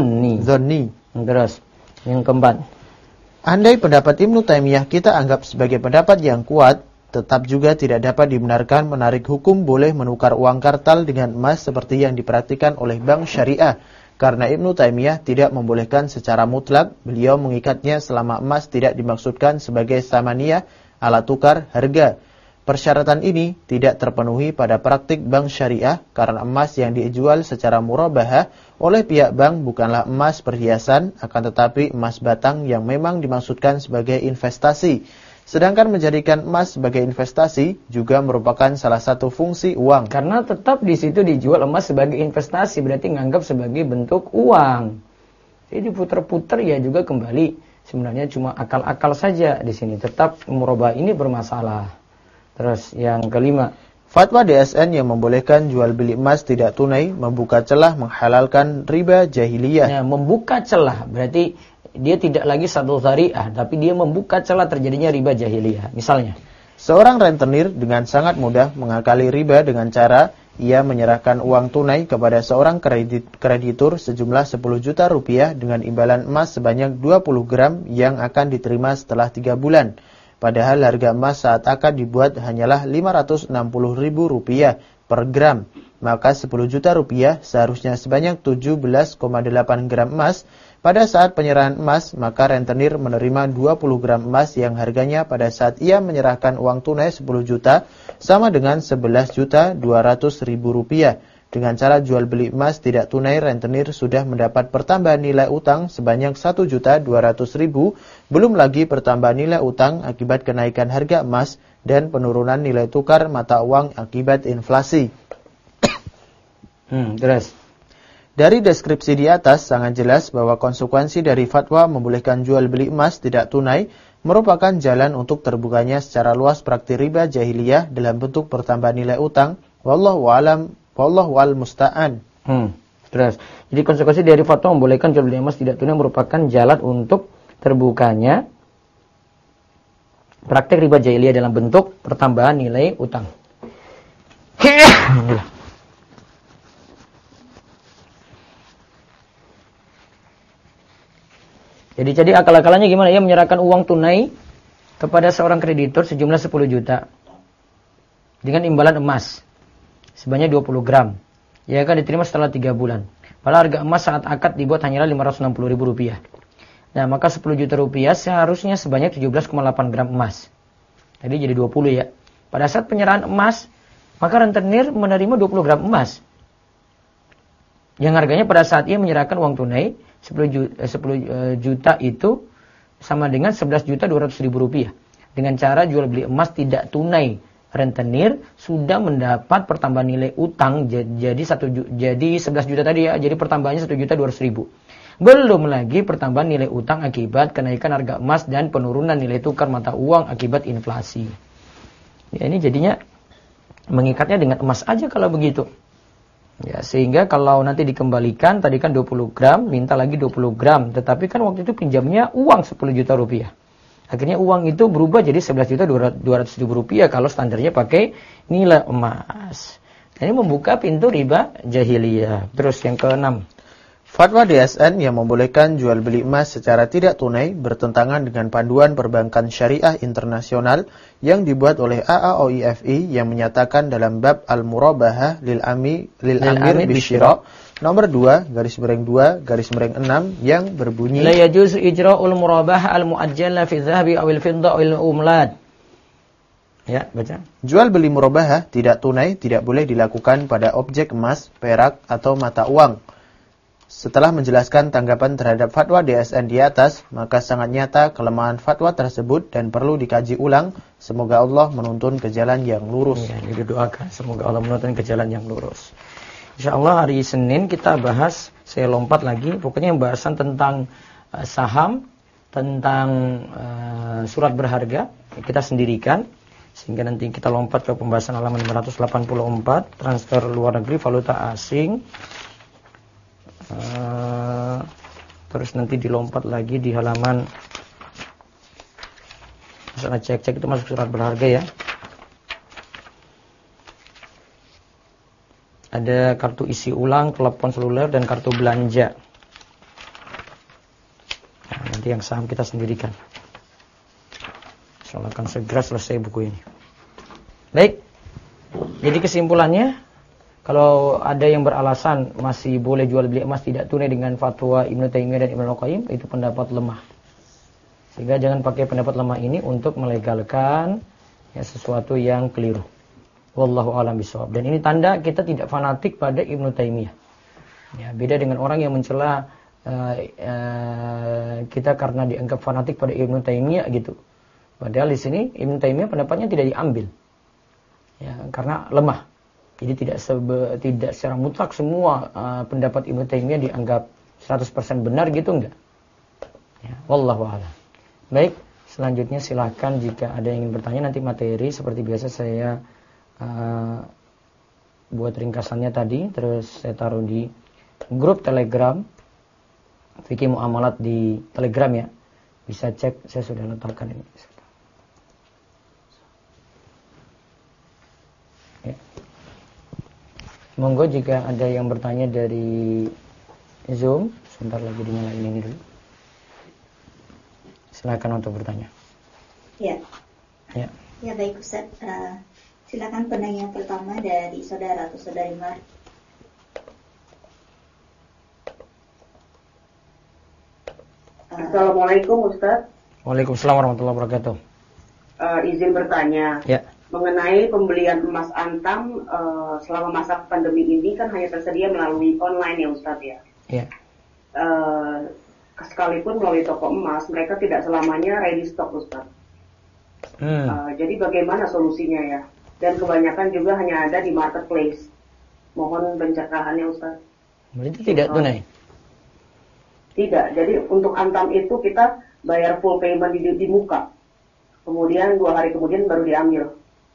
Terus, yang keempat. Andai pendapat Ibnu Taimiyah kita anggap sebagai pendapat yang kuat, tetap juga tidak dapat dibenarkan menarik hukum boleh menukar uang kartal dengan emas seperti yang dipraktikkan oleh bank syariah. Karena Ibnu Taimiyah tidak membolehkan secara mutlak, beliau mengikatnya selama emas tidak dimaksudkan sebagai tsamaniyah, alat tukar harga. Persyaratan ini tidak terpenuhi pada praktik bank syariah karena emas yang dijual secara murabahah oleh pihak bank bukanlah emas perhiasan, akan tetapi emas batang yang memang dimaksudkan sebagai investasi. Sedangkan menjadikan emas sebagai investasi juga merupakan salah satu fungsi uang. Karena tetap di situ dijual emas sebagai investasi, berarti nganggap sebagai bentuk uang. Jadi diputer-puter ya juga kembali. Sebenarnya cuma akal-akal saja di sini. Tetap murabah ini bermasalah. Terus yang kelima. Fatwa DSN yang membolehkan jual beli emas tidak tunai membuka celah menghalalkan riba jahiliyah. Nah, membuka celah berarti dia tidak lagi satu syariah, tapi dia membuka celah terjadinya riba jahiliyah. Misalnya, seorang rentenir dengan sangat mudah mengakali riba dengan cara ia menyerahkan uang tunai kepada seorang kreditur sejumlah 10 juta rupiah dengan imbalan emas sebanyak 20 gram yang akan diterima setelah 3 bulan. Padahal harga emas saat akad dibuat hanyalah 560 ribu rupiah per gram. Maka 10 juta rupiah seharusnya sebanyak 17,8 gram emas. Pada saat penyerahan emas, maka rentenir menerima 20 gram emas yang harganya pada saat ia menyerahkan uang tunai 10 juta sama dengan 11 juta 200 ribu rupiah. Dengan cara jual beli emas tidak tunai, rentenir sudah mendapat pertambahan nilai utang sebanyak 1 juta 200 ribu, belum lagi pertambahan nilai utang akibat kenaikan harga emas dan penurunan nilai tukar mata uang akibat inflasi. Terus. Dari deskripsi di atas sangat jelas bahwa konsekuensi dari fatwa membolehkan jual beli emas tidak tunai merupakan jalan untuk terbukanya secara luas praktik riba jahiliyah dalam bentuk pertambahan nilai utang. Wallahu a'lam, wallahu al-musta'an. Terus, jadi konsekuensi dari fatwa membolehkan jual beli emas tidak tunai merupakan jalan untuk terbukanya praktik riba jahiliyah dalam bentuk pertambahan nilai utang. Jadi akal-akalannya gimana? Ia menyerahkan uang tunai kepada seorang kreditur sejumlah 10 juta dengan imbalan emas sebanyak 20 gram. Ia akan diterima setelah 3 bulan. Padahal harga emas saat akad dibuat hanyalah 560 ribu rupiah. Nah, maka 10 juta rupiah seharusnya sebanyak 17,8 gram emas. Tadi jadi 20 ya. Pada saat penyerahan emas, maka rentenir menerima 20 gram emas. Yang harganya pada saat ia menyerahkan uang tunai 10 juta itu sama dengan 11 juta 200 ribu rupiah. Dengan cara jual beli emas tidak tunai rentenir sudah mendapat pertambahan nilai utang jadi 11 juta tadi ya. Jadi pertambahannya 1.200.000. Belum lagi pertambahan nilai utang akibat kenaikan harga emas dan penurunan nilai tukar mata uang akibat inflasi. Ya, ini jadinya mengikatnya dengan emas aja kalau begitu. Ya, sehingga kalau nanti dikembalikan, tadi kan 20 gram, minta lagi 20 gram. Tetapi kan waktu itu pinjamnya uang 10 juta rupiah. Akhirnya uang itu berubah jadi 11.200.000 rupiah kalau standarnya pakai nilai emas. Ini membuka pintu riba jahiliyah. Terus yang keenam. Fatwa DSN yang membolehkan jual beli emas secara tidak tunai bertentangan dengan panduan perbankan syariah internasional yang dibuat oleh AAOIFI yang menyatakan dalam bab Al-Murabahah lil Amir Bisyira nomor 2 _2 _6 yang berbunyi la yajuzu ijra'ul murabahah al-mu'ajjala fi dhahabi awil fidda awil umlad. Ya, baca. Jual beli murabahah tidak tunai tidak boleh dilakukan pada objek emas, perak atau mata uang. Setelah menjelaskan tanggapan terhadap fatwa DSN di atas, maka sangat nyata kelemahan fatwa tersebut dan perlu dikaji ulang. Semoga Allah menuntun ke jalan yang lurus. Ya, didoakan semoga Allah menuntun ke jalan yang lurus. Insyaallah hari Senin kita bahas, saya lompat lagi, pokoknya bahasan tentang saham, tentang surat berharga, kita sendirikan. Sehingga nanti kita lompat ke pembahasan halaman 584, transfer luar negeri valuta asing. Terus nanti dilompat lagi di halaman misalnya cek-cek itu masuk surat berharga ya. Ada kartu isi ulang, telepon seluler dan kartu belanja. Nah, nanti yang saham kita sendirikan. Insyaallah akan segera selesai buku ini. Baik. Jadi kesimpulannya, kalau ada yang beralasan masih boleh jual beli emas tidak tunai dengan fatwa Ibnu Taimiyah dan Ibnu Qayyim, itu pendapat lemah. Sehingga jangan pakai pendapat lemah ini untuk melegalkan ya, sesuatu yang keliru. Wallahu a'lam bishawab. Dan ini tanda kita tidak fanatik pada Ibnu Taimiyah. Ya, beda dengan orang yang mencela kita karena dianggap fanatik pada Ibnu Taimiyah gitu. Padahal di sini Ibnu Taimiyah pendapatnya tidak diambil. Ya, karena lemah. Jadi tidak secara mutlak semua pendapat Ibnu Taimiyah dianggap 100% benar gitu enggak. Ya, wallahu a'lam. Baik, selanjutnya silakan jika ada yang ingin bertanya, nanti materi seperti biasa saya buat ringkasannya tadi, terus saya taruh di grup Telegram Fikih Muamalat di Telegram ya. Bisa cek, saya sudah letakkan ini. Ya. Monggo jika ada yang bertanya dari Zoom, sebentar lagi dinyalain ini dulu. Silakan untuk bertanya. Ya. Ya. Ya baik Ustaz. Silakan penanya pertama dari saudara atau saudari Mar. Assalamualaikum Ustaz. Waalaikumsalam warahmatullahi wabarakatuh. Izin bertanya. Ya. Mengenai pembelian emas antam selama masa pandemi ini kan hanya tersedia melalui online ya Ustaz ya. Ya. Sekalipun melalui toko emas, mereka tidak selamanya ready stock Ustaz. Jadi bagaimana solusinya ya? Dan kebanyakan juga hanya ada di marketplace. Mohon pencerahannya Ustaz. Berarti tidak tunai? Tidak. Jadi untuk antam itu kita bayar full payment di muka. Kemudian 2 hari kemudian baru diambil.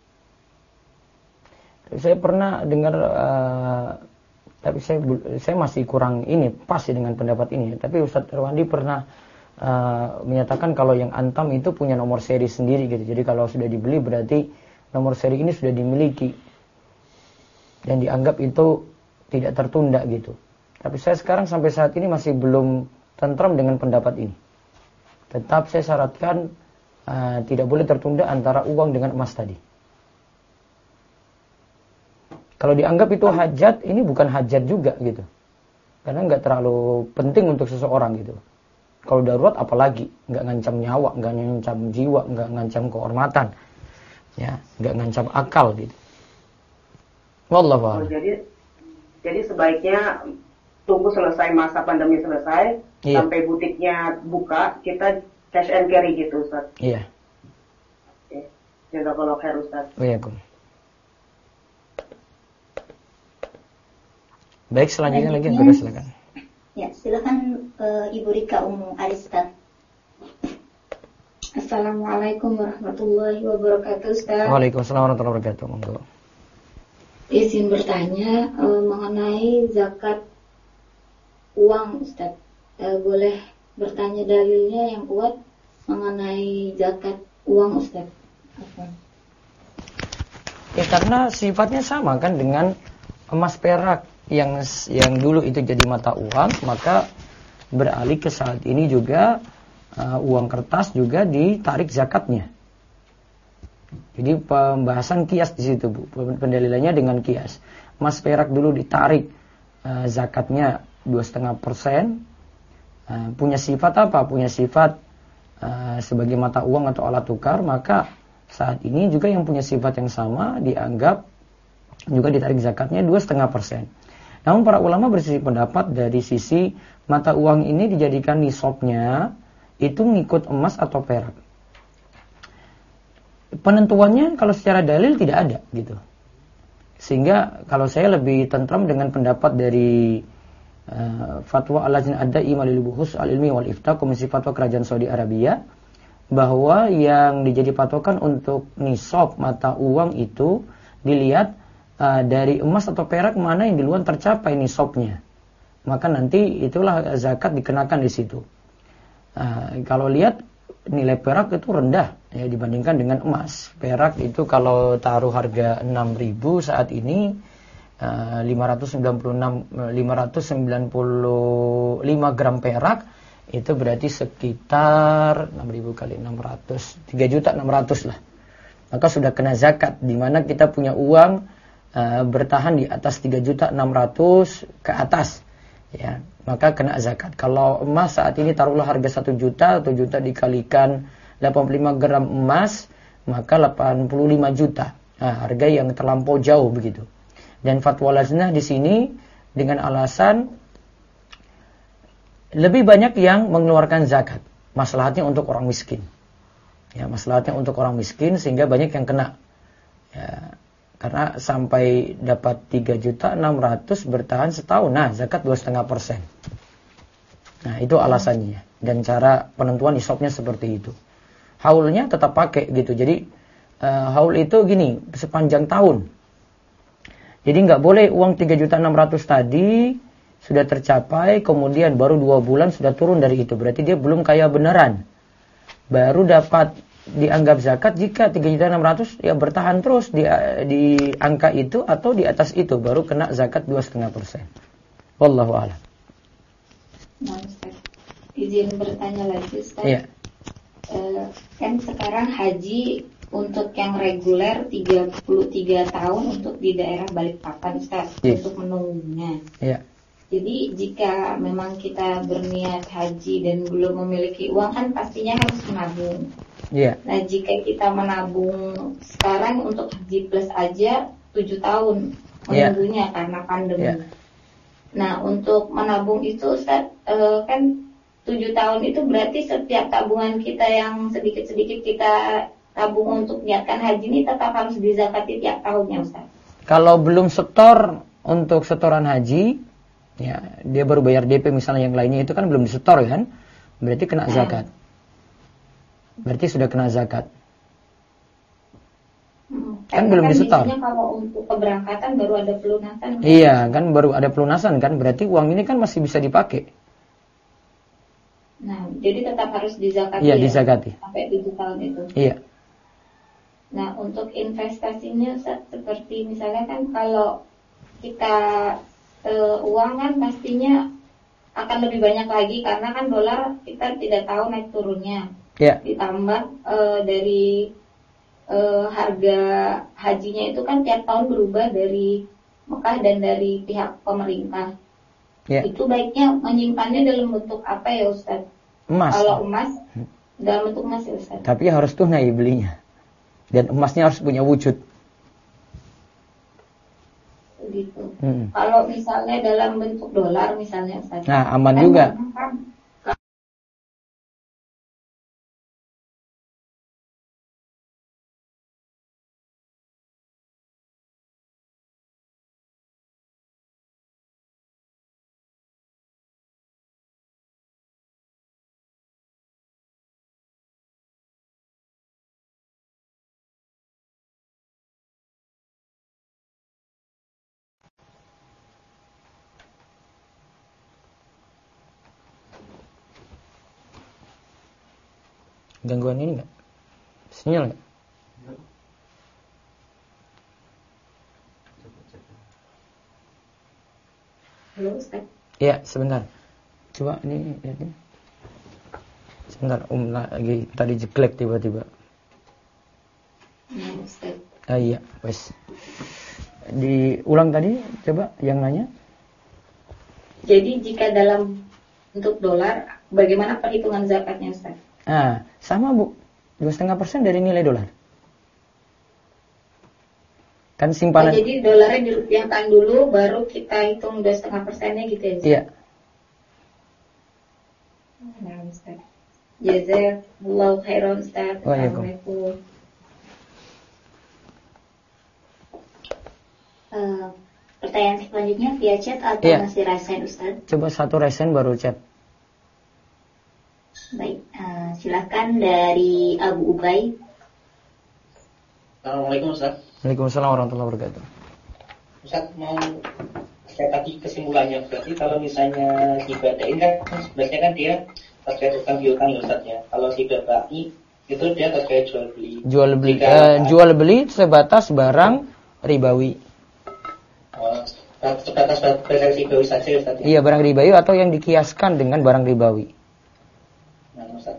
Saya pernah dengar, tapi saya masih kurang ini pasti dengan pendapat ini. Tapi Ustadz Irwandi pernah menyatakan kalau yang antam itu punya nomor seri sendiri gitu. Jadi kalau sudah dibeli berarti nomor seri ini sudah dimiliki dan dianggap itu tidak tertunda gitu. Tapi saya sekarang sampai saat ini masih belum tentram dengan pendapat ini. Tetap saya syaratkan tidak boleh tertunda antara uang dengan emas tadi. Kalau dianggap itu hajat, ini bukan hajat juga gitu. Karena nggak terlalu penting untuk seseorang gitu. Kalau darurat apalagi, nggak ngancam nyawa, nggak ngancam jiwa, nggak ngancam kehormatan, ya, nggak ngancam akal gitu. Wallahu a'lam. Jadi sebaiknya tunggu selesai masa pandemi selesai, iya, sampai butiknya buka, kita cash and carry gitu Ustaz. Iya. Oke. Jazakallahu khair Ustaz. Waalaikumsalam. Baik, selanjutnya lagi Selanjutnya, silakan. Ya, silakan Ibu Rika Umu Arista. Assalamualaikum warahmatullahi wabarakatuh, Ustaz. Waalaikumsalam warahmatullahi wabarakatuh. Monggo. Izin bertanya mengenai zakat uang, Ustaz. Boleh bertanya dalilnya yang kuat mengenai zakat uang, Ustaz? Apa? Ya karena sifatnya sama kan dengan emas perak yang dulu itu jadi mata uang, maka beralih ke saat ini juga uang kertas juga ditarik zakatnya. Jadi pembahasan kias di situ, Bu. Pendalilannya dengan kias. Emas perak dulu ditarik zakatnya 2,5%. Punya sifat apa? Punya sifat sebagai mata uang atau alat tukar, maka saat ini juga yang punya sifat yang sama dianggap juga ditarik zakatnya 2,5%. Namun para ulama berselisih pendapat dari sisi mata uang ini dijadikan nisabnya itu ngikut emas atau perak. Penentuannya kalau secara dalil tidak ada gitu. Sehingga kalau saya lebih tentram dengan pendapat dari fatwa Al-Lajnah Ad-Daimah lil Buhus Al-Ilmi wal Ifta, Komisi Fatwa Kerajaan Saudi Arabia, bahwa yang dijadi patokan untuk nisab mata uang itu dilihat dari emas atau perak mana yang duluan tercapai nisabnya. Maka nanti itulah zakat dikenakan di situ. Kalau lihat nilai perak itu rendah ya dibandingkan dengan emas. Perak itu kalau taruh harga 6.000 saat ini 595 gram perak itu berarti sekitar 6.000 kali 600 3.600.000 lah. Maka sudah kena zakat, di mana kita punya uang bertahan di atas 3.600.000 ke atas ya, maka kena zakat. Kalau emas saat ini taruhlah harga 1 juta, 1 juta dikalikan 85 gram emas, maka 85 juta. Nah, harga yang terlampau jauh begitu. Dan fatwa Lajnah di sini dengan alasan lebih banyak yang mengeluarkan zakat. Maslahatnya untuk orang miskin. Ya, maslahatnya untuk orang miskin sehingga banyak yang kena. Ya, karena sampai dapat 3.600.000 bertahan setahun. Nah, zakat 2,5%. Nah, itu alasannya. Dan cara penentuan nisabnya seperti itu. Haulnya tetap pakai gitu. Jadi haul itu gini, sepanjang tahun. Jadi nggak boleh uang 3.600.000 tadi sudah tercapai, kemudian baru 2 bulan sudah turun dari itu. Berarti dia belum kaya beneran. Baru dapat dianggap zakat jika 3.600.000 ya bertahan terus di angka itu atau di atas itu, baru kena zakat 2,5%. Wallahu a'lam. Nah, Ustaz, izin bertanya lagi, Ustaz. Iya. Kan sekarang haji untuk yang reguler 33 tahun untuk di daerah Balikpapan, Ustaz, untuk menunggunya. Iya. Jadi jika memang kita berniat haji dan belum memiliki uang, kan pastinya harus menabung. Iya. Nah, jika kita menabung sekarang untuk haji plus aja 7 tahun menunggunya karena pandemi. Nah, untuk menabung itu Ustaz, kan 7 tahun itu berarti setiap tabungan kita yang sedikit-sedikit kita tabung untuk niatkan haji ini tetap harus dizakati tiap tahunnya, Ustaz. Kalau belum setor untuk setoran haji, ya dia baru bayar DP misalnya, yang lainnya itu kan belum disetor kan, berarti kena zakat. Berarti sudah kena zakat. Kan belum disetor. Kalau untuk keberangkatan baru ada pelunasan. Iya, kan baru ada pelunasan kan, berarti uang ini kan masih bisa dipakai. Nah, jadi tetap harus dizakati. Iya, dizakati. Sampai 7 tahun itu. Iya. Nah, untuk investasinya seperti misalnya kan kalau kita uang kan pastinya akan lebih banyak lagi karena kan dolar kita tidak tahu naik turunnya. Yeah. Ditambah dari harga hajinya itu kan tiap tahun berubah dari Mekah dan dari pihak pemerintah. Yeah. Itu baiknya menyimpannya dalam bentuk apa ya, Ustaz? Emas. Kalau emas dalam bentuk emas ya, Ustaz. Tapi harus tunai belinya. Dan emasnya harus punya wujud. Gitu. Kalau misalnya dalam bentuk dolar misalnya, Ustaz. Nah, aman juga. Kan Gangguan ini nggak? Sinyal nggak? Halo Ustaz. Iya, sebentar. Coba ini. Sebentar, lagi tadi jeglek tiba-tiba. Ya, Ustaz. Iya, wes. Diulang tadi, coba yang nanya. Jadi jika dalam untuk dolar, bagaimana perhitungan zakatnya Ustaz? Sama Bu, 2,5% dari nilai dolar. Kan simpanan. Jadi dolarnya dirupiahkan dulu, baru kita hitung 2,5%-nya gitu ya Ustaz? Iya. Nah Ustaz. Jazakallahu khairan Ustaz. Assalamualaikum. Pertanyaan selanjutnya via chat atau masih raisen Ustaz? Coba satu raisen baru chat. Baik, silakan dari Abu Ubay. Assalamualaikum Ustaz. Waalaikumsalam warahmatullahi wabarakatuh. Ustaz, mau saya tadi kesimpulannya berarti kalau misalnya ibadah ini kan sebenarnya kan dia terkait utang piutang ya Ustaz ya. Kalau tidak baik itu dia terkait jual beli. Jual beli sebatas barang ribawi. Sebatas barang ribawi saja ya Ustaz ya. Iya, barang ribawi atau yang dikiaskan dengan barang ribawi. Nah, Ustaz.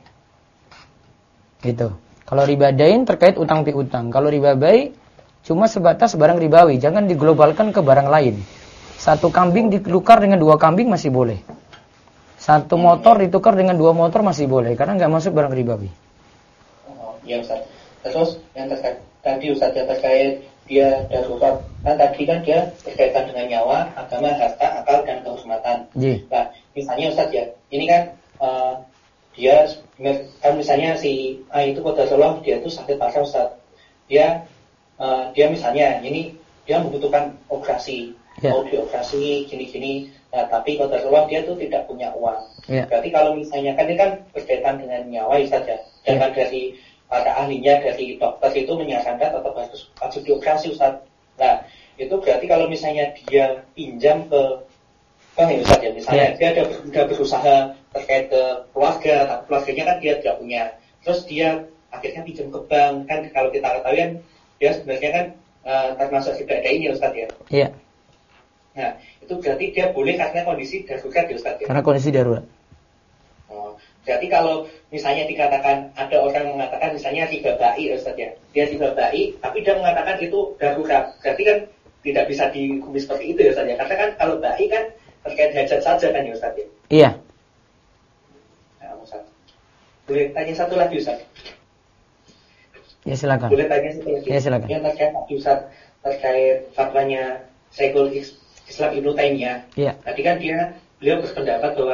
Gitu. Kalau riba dain terkait utang piutang. Kalau riba bai cuma sebatas barang ribawi, jangan diglobalkan ke barang lain. Satu kambing ditukar dengan 2 kambing masih boleh. Satu motor ditukar dengan 2 motor masih boleh karena nggak masuk barang ribawi. Oh, iya Ustaz. Terus yang terkait tadi Ustaz ya terkait dia darurat. Kan tadi kan dia berkaitan dengan nyawa, agama, harta, akal dan kehormatan. Nah, misalnya Ustaz ya, ini kan dia kan misalnya si A itu qadarullah dia itu sakit parah Ustaz. Dia misalnya ini dia membutuhkan operasi, mau dioperasi gini-gini. Nah, tapi qadarullah dia tuh tidak punya uang. Berarti kalau misalnya kan ini kan berkaitan dengan nyawa Ustaz ya. Dan dari para ahlinya dari dokter itu menyarankan tetap harus dioperasi Ustaz. Nah, itu berarti kalau misalnya dia pinjam ke bank ya Ustaz ya, misalnya dia sudah berusaha terkait ke keluarga, tapi keluarganya kan dia tidak punya. Terus dia akhirnya pinjam ke bank, kan kalau kita ketahui kan dia sebenarnya kan termasuk ibadah ini ya Ustaz ya. Iya. Nah, itu berarti dia boleh karena kondisi darurat ya Ustaz ya. Karena kondisi darurat. Oh, berarti kalau misalnya dikatakan ada orang mengatakan misalnya riba bai ya Ustaz ya. Dia riba bai, tapi dia mengatakan itu darurat. Berarti kan tidak bisa dikumis seperti itu ya Ustaz ya. Karena kan kalau bai kan terkait hajat saja kan ya Ustaz ya. Iya. Nah, Ustaz. Boleh tanya satu lagi Ustaz? Ya silakan. Boleh tanya satu lagi? Ya silakan. Yang terkait Ustaz terkait fatwanya Syekhul Islam Ibnu Taimiyah. Iya. Tadi kan beliau berpendapat bahwa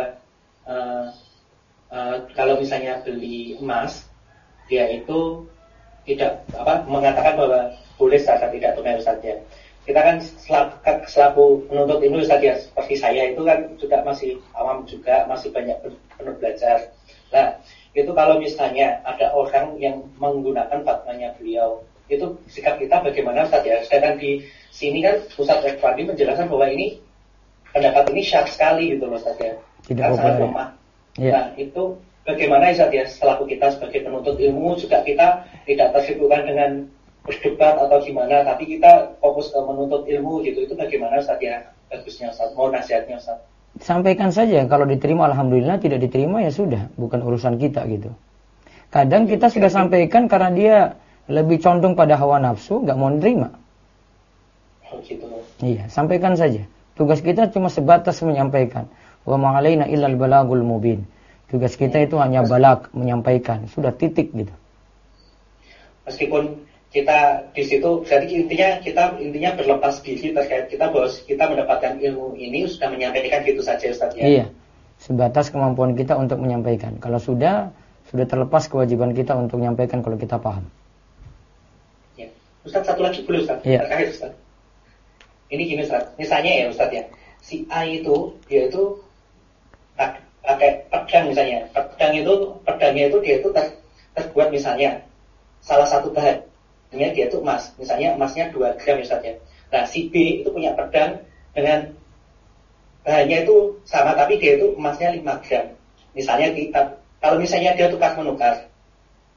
kalau misalnya beli emas dia itu tidak mengatakan bahwa boleh secara tidak tunai Ustaz ya. Kita kan selaku penuntut ilmu Ustaz ya, seperti saya itu kan juga masih awam juga, masih banyak penuh belajar. Nah, itu kalau misalnya ada orang yang menggunakan fatwanya beliau, itu sikap kita bagaimana Ustaz ya? Sedangkan di sini kan Ustaz Ekfandi menjelaskan bahwa ini pendapat ini syad sekali gitu loh Ustaz ya. Tidak sangat lemah. Ya. Nah, itu bagaimana Ustaz ya, selaku kita sebagai penuntut ilmu juga kita tidak tersibukkan dengan berdebat atau gimana, tapi kita fokus ke menuntut ilmu gitu. Itu bagaimana Ustaz ya? Bagusnya Ustaz, mau nasihatnya Ustaz. Sampaikan saja, kalau diterima alhamdulillah, tidak diterima ya sudah, bukan urusan kita gitu. Kadang kita sudah sampaikan karena dia lebih condong pada hawa nafsu, nggak mau nerima. Oh gitu. Iya, sampaikan saja. Tugas kita cuma sebatas menyampaikan. Wa ma 'alaina illal balagul mubin. Tugas kita itu hanya balag, menyampaikan, sudah titik gitu. Meskipun kita di situ, jadi intinya berlepas diri terkait kita bahwa kita mendapatkan ilmu ini sudah menyampaikan gitu saja Ustaz ya. Iya. Sebatas kemampuan kita untuk menyampaikan. Kalau sudah terlepas kewajiban kita untuk menyampaikan kalau kita paham. Ya. Ustaz satu lagi boleh Ustaz? Iya. Terkait Ustaz. Ini gini Ustaz. Misalnya ya Ustaz ya. Si A itu dia itu pakai pedang misalnya. Pedangnya itu dia itu terbuat misalnya salah satu bahan dia itu emas, misalnya emasnya 2 gram misalnya. Nah si B itu punya pedang dengan bahannya itu sama, tapi dia itu emasnya 5 gram. Misalnya kalau misalnya dia tukar menukar,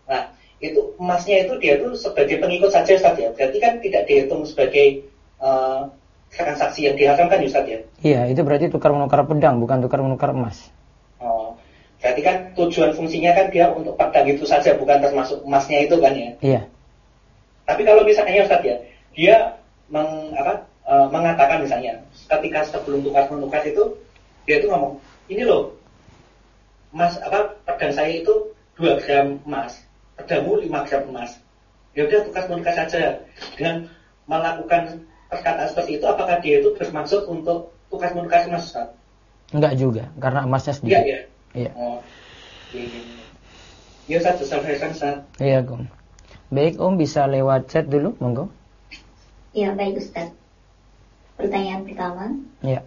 Nah, itu emasnya itu dia tuh sebagai pengikut saja Ustaz ya. Berarti kan tidak dihitung sebagai transaksi yang diharamkan Ustaz ya. Iya, itu berarti tukar menukar pedang, bukan tukar menukar emas. Oh, berarti kan tujuan fungsinya kan dia untuk pedang itu saja, bukan termasuk emasnya itu kan ya. Iya. Tapi kalau misalnya Ustaz ya, dia mengatakan misalnya ketika sebelum tukar menukar itu dia itu ngomong, ini loh emas pedang saya itu 2 gram emas, pedangmu 5 gram emas. Ya udah tukar menukar saja. Dengan melakukan perkataan seperti itu, apakah dia itu bermaksud untuk tukar menukar emas Ustaz? Enggak juga, karena emasnya sedikit. Iya. Oh. Ya Ustaz, Ustaz. Iya, Om. Baik, Om bisa lewat chat dulu, monggo. Ya, baik Ustaz. Pertanyaan pertama. Ya.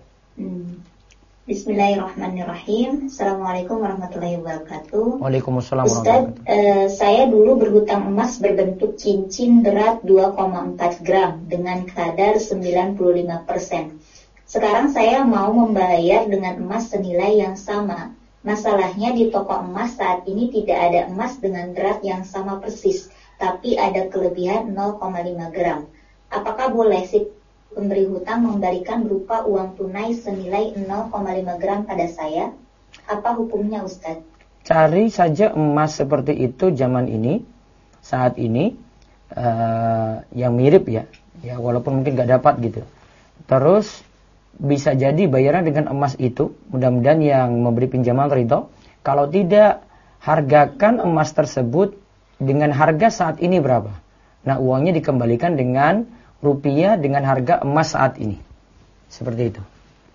Bismillahirrahmanirrahim. Assalamualaikum warahmatullahi wabarakatuh. Waalaikumsalam Ustaz, saya dulu berhutang emas berbentuk cincin berat 2,4 gram dengan kadar 95%. Sekarang saya mau membayar dengan emas senilai yang sama. Masalahnya di toko emas saat ini tidak ada emas dengan berat yang sama persis, tapi ada kelebihan 0,5 gram. Apakah boleh si pemberi hutang memberikan berupa uang tunai senilai 0,5 gram pada saya? Apa hukumnya Ustaz? Cari saja emas seperti itu zaman ini, saat ini, yang mirip ya, walaupun mungkin gak dapat gitu. Terus bisa jadi bayaran dengan emas itu, mudah-mudahan yang memberi pinjaman ridho. Kalau tidak, hargakan emas tersebut dengan harga saat ini berapa. Nah, uangnya dikembalikan dengan rupiah dengan harga emas saat ini. Seperti itu.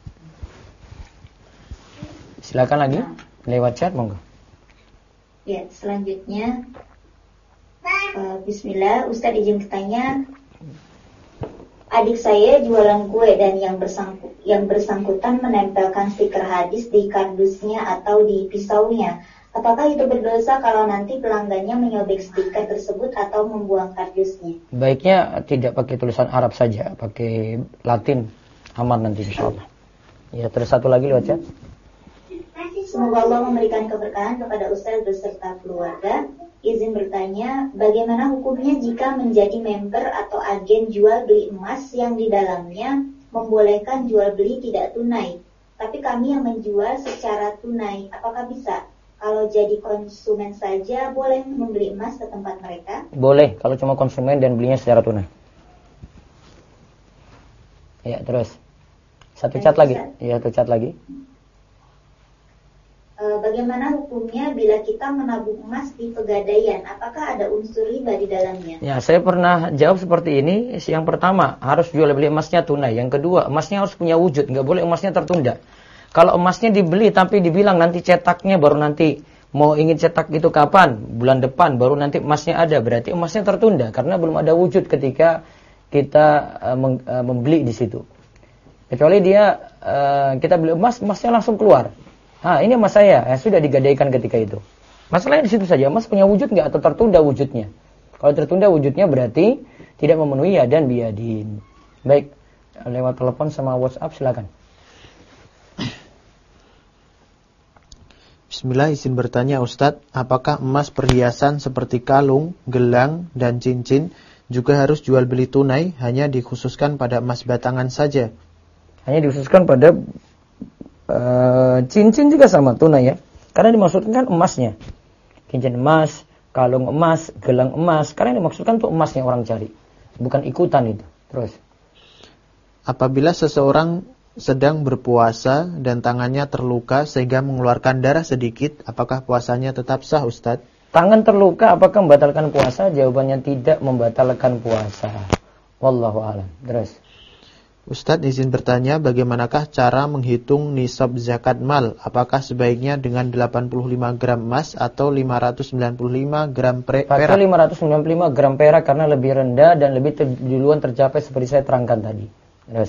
Silakan lagi lewat chat, monggo. Ya, selanjutnya Bismillah, Ustaz izin bertanya. Adik saya jualan kue dan yang bersangkutan menempelkan stiker hadis di kardusnya atau di pisaunya. Apakah itu berdosa kalau nanti pelanggannya menyobek stiker tersebut atau membuang kardusnya? Baiknya tidak pakai tulisan Arab saja, pakai Latin, aman nanti insyaallah. Ya, terus satu lagi lewat chat. Semoga Allah memberikan keberkahan kepada Ustaz beserta keluarga. Izin bertanya, bagaimana hukumnya jika menjadi member atau agen jual beli emas yang di dalamnya membolehkan jual beli tidak tunai, tapi kami yang menjual secara tunai, apakah bisa? Kalau jadi konsumen saja boleh membeli emas ke tempat mereka? Boleh, kalau cuma konsumen dan belinya secara tunai. Ya, terus. Satu chat lagi. Ya, satu chat lagi. Bagaimana hukumnya bila kita menabung emas di pegadaian? Apakah ada unsur riba di dalamnya? Ya, saya pernah jawab seperti ini. Yang pertama, harus jual beli emasnya tunai. Yang kedua, emasnya harus punya wujud. Nggak boleh emasnya tertunda. Kalau emasnya dibeli tapi dibilang nanti cetaknya baru nanti, mau ingin cetak itu kapan? Bulan depan baru nanti emasnya ada. Berarti emasnya tertunda karena belum ada wujud ketika kita membeli di situ. Kecuali dia kita beli emas, emasnya langsung keluar. Ini emas saya, sudah digadaikan ketika itu. Masalahnya di situ saja, emas punya wujud nggak atau tertunda wujudnya? Kalau tertunda wujudnya berarti tidak memenuhi yadan biyadin. Baik, lewat telepon sama WhatsApp silakan. Bismillah, izin bertanya Ustadz, apakah emas perhiasan seperti kalung, gelang, dan cincin juga harus jual beli tunai, hanya dikhususkan pada emas batangan saja? Hanya dikhususkan pada cincin juga sama tunai ya, karena dimaksudkan emasnya, cincin emas, kalung emas, gelang emas, karena yang dimaksudkan tuh emasnya orang cari, bukan ikutan itu. Terus, apabila seseorang sedang berpuasa dan tangannya terluka sehingga mengeluarkan darah sedikit, apakah puasanya tetap sah Ustadz? Tangan terluka apakah membatalkan puasa? Jawabannya tidak membatalkan puasa. Wallahu a'lam. Terus, Ustadz izin bertanya, bagaimanakah cara menghitung nisab zakat mal? Apakah sebaiknya dengan 85 gram emas atau 595 gram perak? Pakai 595 gram perak karena lebih rendah dan lebih duluan tercapai seperti saya terangkan tadi. Terus,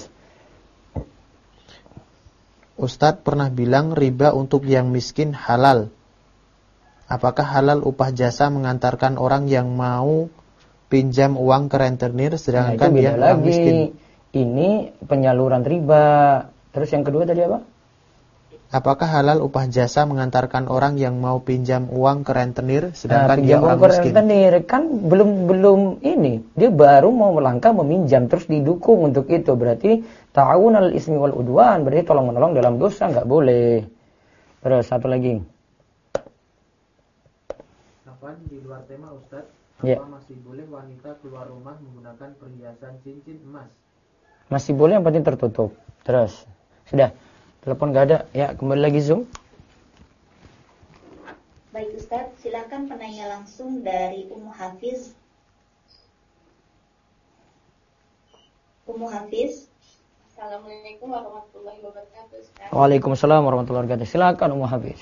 Ustadz pernah bilang riba untuk yang miskin halal. Apakah halal upah jasa mengantarkan orang yang mau pinjam uang ke rentenir sedangkan dia orang miskin? Ini penyaluran riba. Terus yang kedua tadi apa? apakah halal upah jasa mengantarkan orang yang mau pinjam uang ke rentenir sedangkan dia pinjam orang uang ke miskin? rentenir kan belum ini, dia baru mau melangkah meminjam terus didukung untuk itu, berarti ta'awunal ismi wal udwan, berarti tolong menolong dalam dosa, nggak boleh. Terus satu lagi. Kapan di luar tema Ustadz, Ya. masih boleh wanita keluar rumah menggunakan perhiasan cincin emas? Masih boleh, yang penting tertutup. Terus sudah, telepon nggak ada, ya kembali lagi Zoom. Baik Ustadz, silakan penanya langsung dari Ummu Hafiz. Ummu Hafiz. Assalamualaikum warahmatullahi wabarakatuh, Ustaz. Waalaikumsalam warahmatullahi wabarakatuh. Silakan Ummu Hafiz.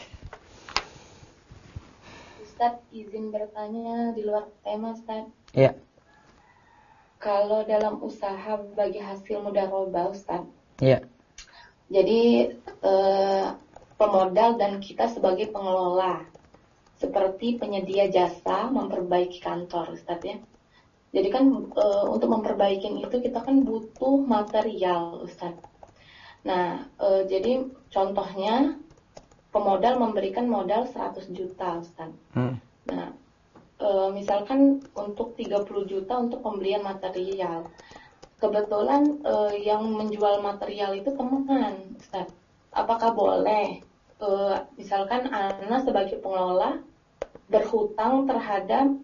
Ustaz, izin bertanya di luar tema, Ustaz. Ya. Kalau dalam usaha bagi hasil mudharabah, Ustaz. Ya. Jadi pemodal dan kita sebagai pengelola, seperti penyedia jasa memperbaiki kantor, Ustaz ya. Jadi kan untuk memperbaiki itu kita kan butuh material, Ustaz. Nah, jadi contohnya pemodal memberikan modal 100 juta, Ustaz. Nah, misalkan untuk 30 juta untuk pembelian material. Kebetulan yang menjual material itu teman, Ustaz. Apakah boleh, misalkan Ana sebagai pengelola berhutang terhadap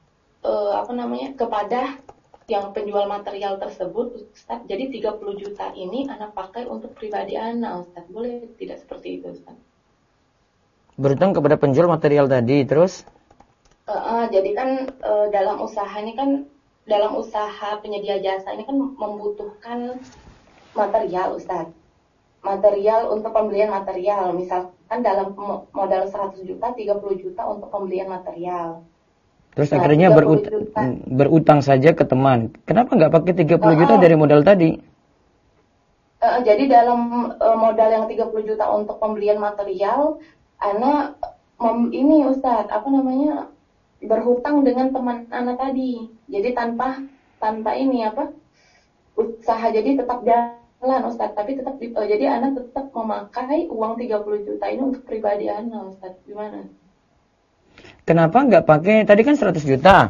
kepada yang penjual material tersebut, Ustaz. Jadi 30 juta ini Ana pakai untuk pribadi Ana, Ustaz. Boleh tidak seperti itu, Ustaz? Berhutang kepada penjual material tadi, terus? Jadi kan dalam usahanya kan, dalam usaha penyedia jasa ini kan membutuhkan material, Ustaz. Material untuk pembelian material. Misalkan dalam modal 100 juta, 30 juta untuk pembelian material. Terus akhirnya berutang saja ke teman. Kenapa nggak pakai 30 juta dari modal tadi? Jadi dalam modal yang 30 juta untuk pembelian material, Ana ini Ustaz, berhutang dengan teman Ana tadi. Jadi tanpa ini usaha jadi tetap jalan, Ustaz, tapi tetap jadi Ana tetap memakai uang 30 juta ini untuk pribadi Ana, Ustaz. Gimana? Kenapa nggak pakai, tadi kan 100 juta.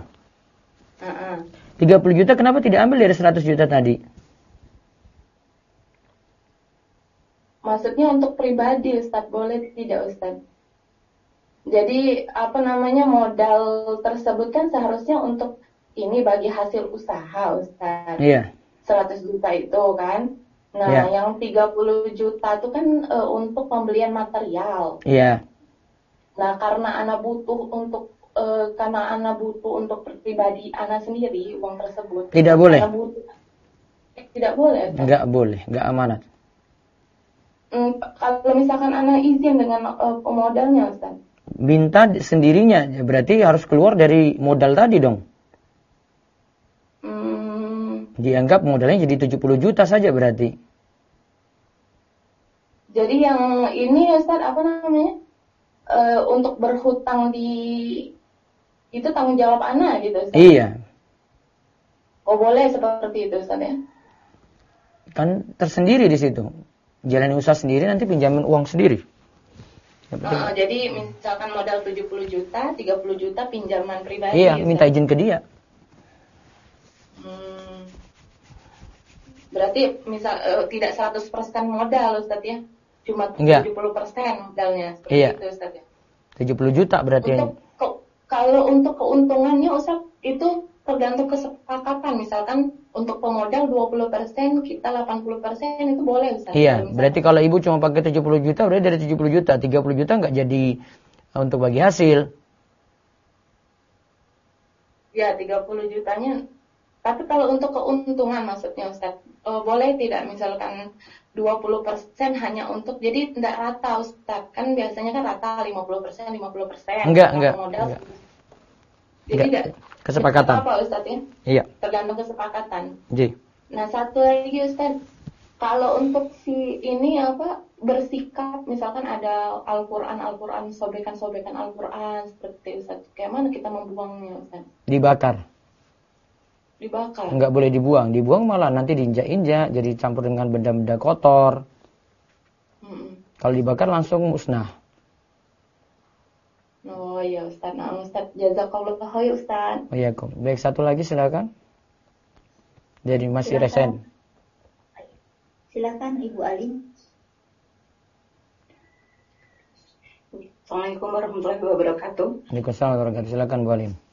30 juta kenapa tidak ambil dari 100 juta tadi? Maksudnya untuk pribadi, Ustaz, boleh tidak, Ustaz? Jadi modal tersebut kan seharusnya untuk ini bagi hasil usaha, Ustaz. Iya. 100 juta itu kan. Nah, yang 30 juta itu kan untuk pembelian material. Iya. Nah, karena Ana butuh untuk pribadi Ana sendiri uang tersebut. Tidak boleh. Tidak boleh. Enggak boleh, enggak amanat. Kalau misalkan Ana izin dengan pemodalnya, Ustaz. Minta sendirinya, berarti harus keluar dari modal tadi dong. Dianggap modalnya jadi 70 juta saja berarti. Jadi yang ini, Ustaz, untuk berhutang itu tanggung jawab Ana gitu, Ustaz? Iya. Oh, boleh seperti itu, Ustaz ya? Kan tersendiri di situ. Jalani usaha sendiri, nanti pinjamin uang sendiri. Jadi misalkan modal 70 juta, 30 juta pinjaman pribadi. Iya, minta izin ke dia. Berarti tidak 100% modal, Ustaz ya? Cuma 70% modalnya. Iya. Itu, Ustaz ya? 70 juta berarti. Kalau untuk keuntungannya, Ustaz, itu tergantung kesepakatan. Misalkan untuk pemodal 20%, kita 80%, itu boleh, Ustaz? Iya, berarti kalau ibu cuma pakai 70 juta, berarti dari 70 juta, 30 juta nggak jadi untuk bagi hasil. Ya, 30 jutanya. Tapi kalau untuk keuntungan maksudnya, Ustaz, boleh tidak misalkan 20% hanya untuk, jadi tidak rata, Ustaz. Kan biasanya kan rata 50%. Enggak. Jadi tidak kesepakatan. Apa, Ustaz ya? Iya. Tergantung kesepakatan. Ji. Nah, satu lagi, Ustaz. Kalau untuk si ini bersikap, misalkan ada Al-Quran, sobekan Al-Quran seperti Ustaz. Kayak mana kita membuangnya, Ustaz? Dibakar. Enggak boleh dibuang malah nanti diinjak-injak, jadi campur dengan benda-benda kotor. Kalau dibakar langsung musnah. Oh iya Ustaz. Nah Ustaz, jazakallah khair Ustaz. Oh iya, baik, satu lagi silakan. Jadi masih resen. Silakan Ibu Alim. Assalamualaikum warahmatullahi wabarakatuh. Waalaikumsalam warahmatullahi wabarakatuh. Silakan Bu Alim.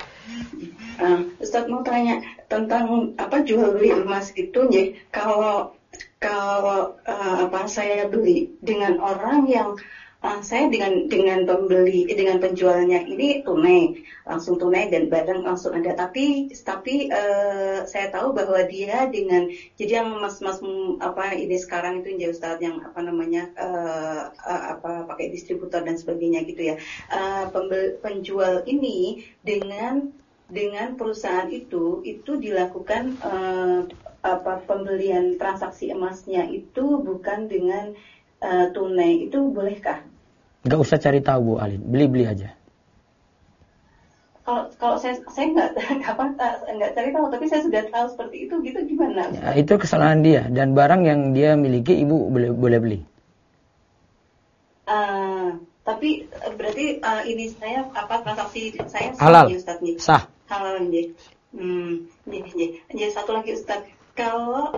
Ustaz mau tanya tentang jual beli emas itu, ya. Kalau saya beli dengan orang yang saya dengan penjualnya ini langsung tunai dan barang langsung ada, tapi saya tahu bahwa dia jadi yang mas ini sekarang itu ya Ustaz, yang pakai distributor dan sebagainya gitu ya, penjual ini dengan perusahaan itu dilakukan pembelian transaksi emasnya itu bukan dengan tunai, itu bolehkah? Nggak usah cari tahu Bu Alim, beli aja. Kalau saya nggak cari tahu, tapi saya sudah tahu seperti itu, gitu gimana? Ya, itu kesalahan dia, dan barang yang dia miliki Ibu boleh beli. Tapi berarti ini saya transaksi saya halal, Ustaz, sah. Halal nggih. Jadi satu lagi Ustaz, kalau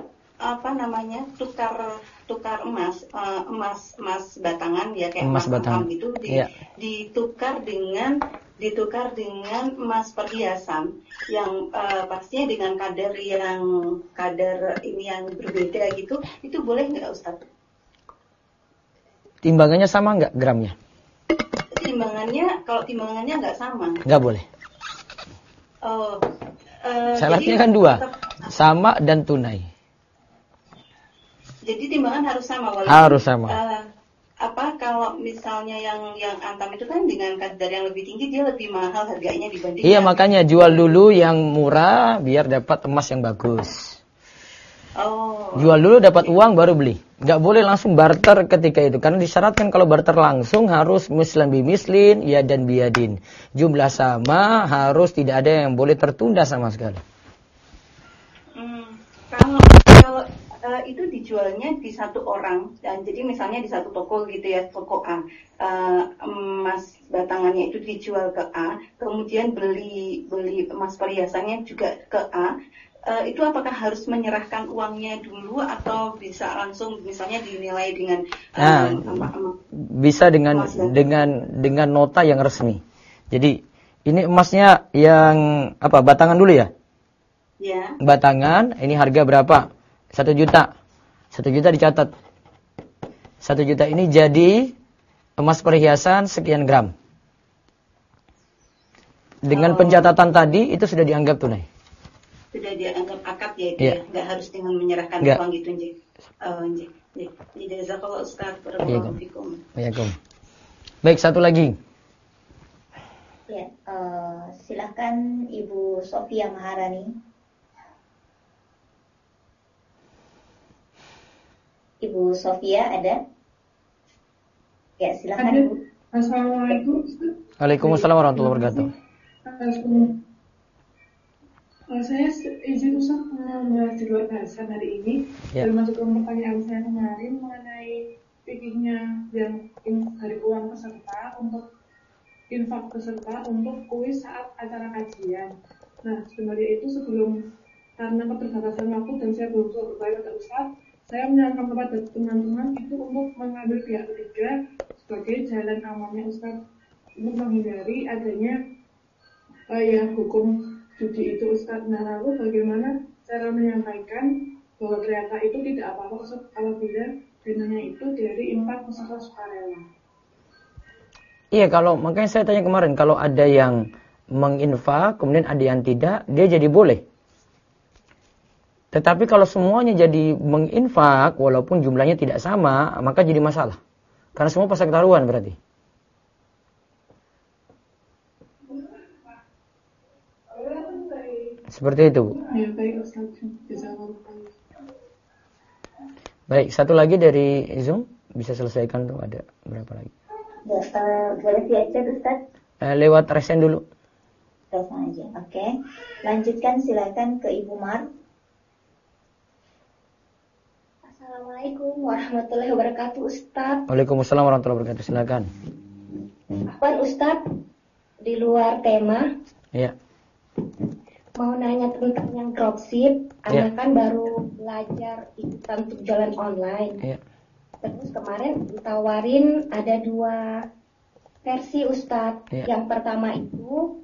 tukar emas batangan ya, kayak emas batangan gitu, ditukar dengan emas perhiasan yang pastinya dengan kadar ini yang berbeda gitu, itu boleh nggak Ustaz? Timbangannya sama nggak gramnya? Kalau timbangannya nggak sama, nggak boleh. Syaratnya kan dua, sama dan tunai. Jadi timbangan harus sama, walaupun harus sama. Kalau misalnya yang antam itu kan dengan kadar yang lebih tinggi, dia lebih mahal harganya dibanding. Iya, makanya jual dulu yang murah biar dapat emas yang bagus. Jual dulu dapat uang baru beli. Nggak boleh langsung barter ketika itu, karena disyaratkan kalau barter langsung harus muslim bimislin, ya dan biadin. Jumlah sama, harus tidak ada yang boleh tertunda sama sekali. Kalau itu dijualnya di satu orang, dan jadi misalnya di satu toko gitu ya, toko A, emas batangannya itu dijual ke A, kemudian beli emas perhiasannya juga ke A. Itu apakah harus menyerahkan uangnya dulu atau bisa langsung misalnya dinilai dengan bisa dengan nota yang resmi. Jadi ini emasnya yang batangan dulu ya? Ya. Batangan, ini harga berapa? 1 juta. 1 juta dicatat. 1 juta ini jadi emas perhiasan sekian gram. Dengan pencatatan tadi itu sudah dianggap tunai. Sudah dianggap akad ya, itu ya, nggak harus dengan menyerahkan uang gitu, Nji. Jazakallahu Ustaz, barakallahu fikum. Baik, satu lagi. Ya, silakan Ibu Sofia Maharani. Ibu Sofia ada? Ya, silakan Ibu. Assalamualaikum. Waalaikumsalam warahmatullahi wabarakatuh. Saya izin Ustaz membahas di luar bahasan hari ini, termasuk pertanyaan saya kemarin mengenai fikihnya yang dari uang peserta untuk infak peserta untuk kuis saat acara kajian. Nah, sebenarnya itu karena keterbatasan waktu dan saya belum bisa berbayar ke Ustaz, saya menyarankan kepada teman-teman itu untuk mengambil pihak ketiga sebagai jalan amannya Ustaz, untuk menghindari adanya hukum judi itu Ustaz. Nah, lalu bagaimana cara menyampaikan bahwa ternyata itu tidak apa-apa Ustaz apabila dananya itu dari infak peserta sukarela? Iya, makanya saya tanya kemarin, kalau ada yang menginfak kemudian ada yang tidak, dia jadi boleh. Tetapi kalau semuanya jadi menginfak walaupun jumlahnya tidak sama, maka jadi masalah. Karena semua pasang taruhan berarti. Seperti itu. Ya, baik Ustaz. Baik, satu lagi dari Zoom bisa selesaikan tuh, ada berapa lagi? Ya, boleh diajak Ustaz? Lewat resen dulu. Resen aja, oke. Lanjutkan, silakan ke Ibu Mar. Assalamualaikum warahmatullahi wabarakatuh, Ustaz. Waalaikumsalam warahmatullahi wabarakatuh. Silakan. Afwan Ustaz, di luar tema. Iya. Mau nanya tentang yang dropship. Anak kan baru belajar ikutan untuk jualan online. Iya. Terus kemarin ditawarin ada 2 versi, Ustaz. Iya. Yang pertama itu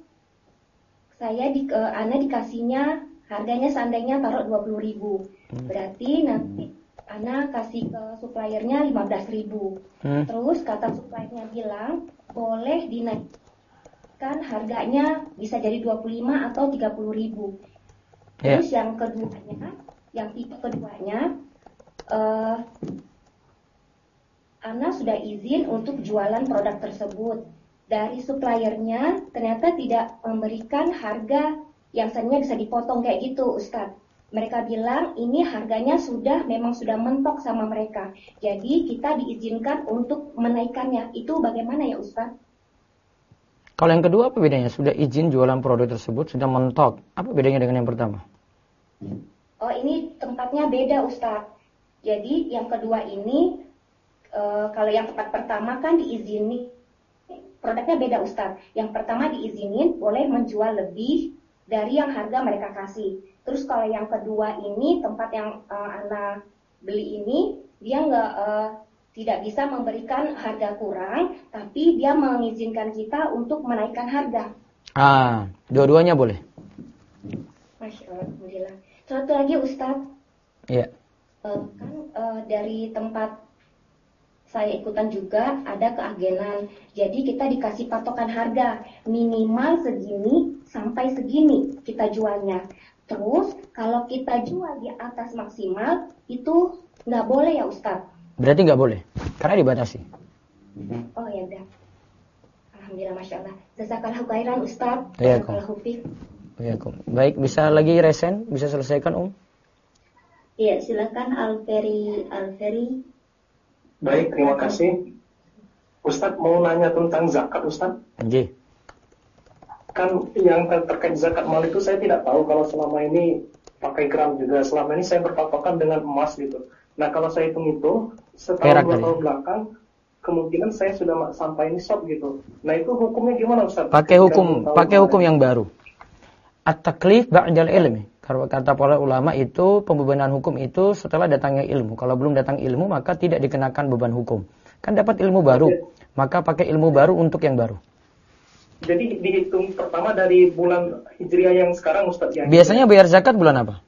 Ana dikasihnya harganya seandainya taruh 20.000. Berarti nanti Ana kasih ke suppliernya 15.000. Terus kata suppliernya bilang boleh dinaikkan harganya bisa jadi 25 atau 30.000. Terus yang keduanya, yang tipe keduanya, Ana sudah izin untuk jualan produk tersebut. Dari suppliernya ternyata tidak memberikan harga yang sebenarnya bisa dipotong kayak gitu, Ustadz. Mereka bilang ini harganya memang sudah mentok sama mereka. Jadi kita diizinkan untuk menaikkannya. Itu bagaimana ya, Ustadz? Kalau yang kedua apa bedanya? Sudah izin jualan produk tersebut, sudah mentok. Apa bedanya dengan yang pertama? Oh, ini tempatnya beda, Ustadz. Jadi yang kedua ini, kalau yang tempat pertama kan diizini, produknya beda, Ustadz. Yang pertama diizinin boleh menjual lebih dari yang harga mereka kasih. Terus kalau yang kedua ini, tempat yang Ana beli ini, dia tidak bisa memberikan harga kurang, tapi dia mengizinkan kita untuk menaikkan harga. Dua-duanya boleh. Masya Allah, alhamdulillah. Satu lagi, Ustadz. Iya. Dari tempat saya ikutan juga ada keagenan. Jadi kita dikasih patokan harga minimal segini sampai segini kita jualnya. Terus kalau kita jual di atas maksimal itu nggak boleh ya, Ustadz? Berarti nggak boleh, karena dibatasi. Oh ya udah. Alhamdulillah, Masya Allah. Jazakallahu khairan, Ustadz. Baik, bisa lagi resen, bisa selesaikan, Iya, silakan Alferi. Baik, terima kasih. Ustadz mau nanya tentang zakat, Ustadz. Anjir. Kan yang terkait zakat mal itu saya tidak tahu kalau selama ini pakai gram juga. Selama ini saya berpatokan dengan emas gitu. Nah, kalau saya hitung itu setahun 2 tahun belakang kemungkinan saya sudah sampai nisab gitu. Nah, itu hukumnya gimana, Ustaz? Pakai hukum yang baru. At-taklif ba'dal ilmi. Kalau kata para ulama itu pembebanan hukum itu setelah datangnya ilmu. Kalau belum datang ilmu maka tidak dikenakan beban hukum. Kan dapat ilmu baru, maka pakai ilmu baru untuk yang baru. Jadi dihitung pertama dari bulan Hijriah yang sekarang, Ustaz ya. Biasanya bayar zakat bulan apa?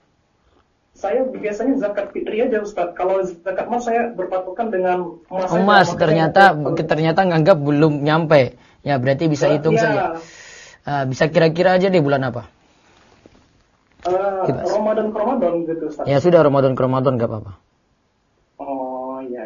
Saya biasanya zakat fitri aja, Ustaz. Kalau zakat emas saya berpatokan dengan emas. Emas ternyata nganggap belum nyampe. Ya berarti bisa hitung saja. Bisa kira-kira aja deh bulan apa? Ramadan ke Ramadan gitu, Ustaz. Ya sudah, Ramadan ke Ramadan enggak apa-apa. Oh, ya.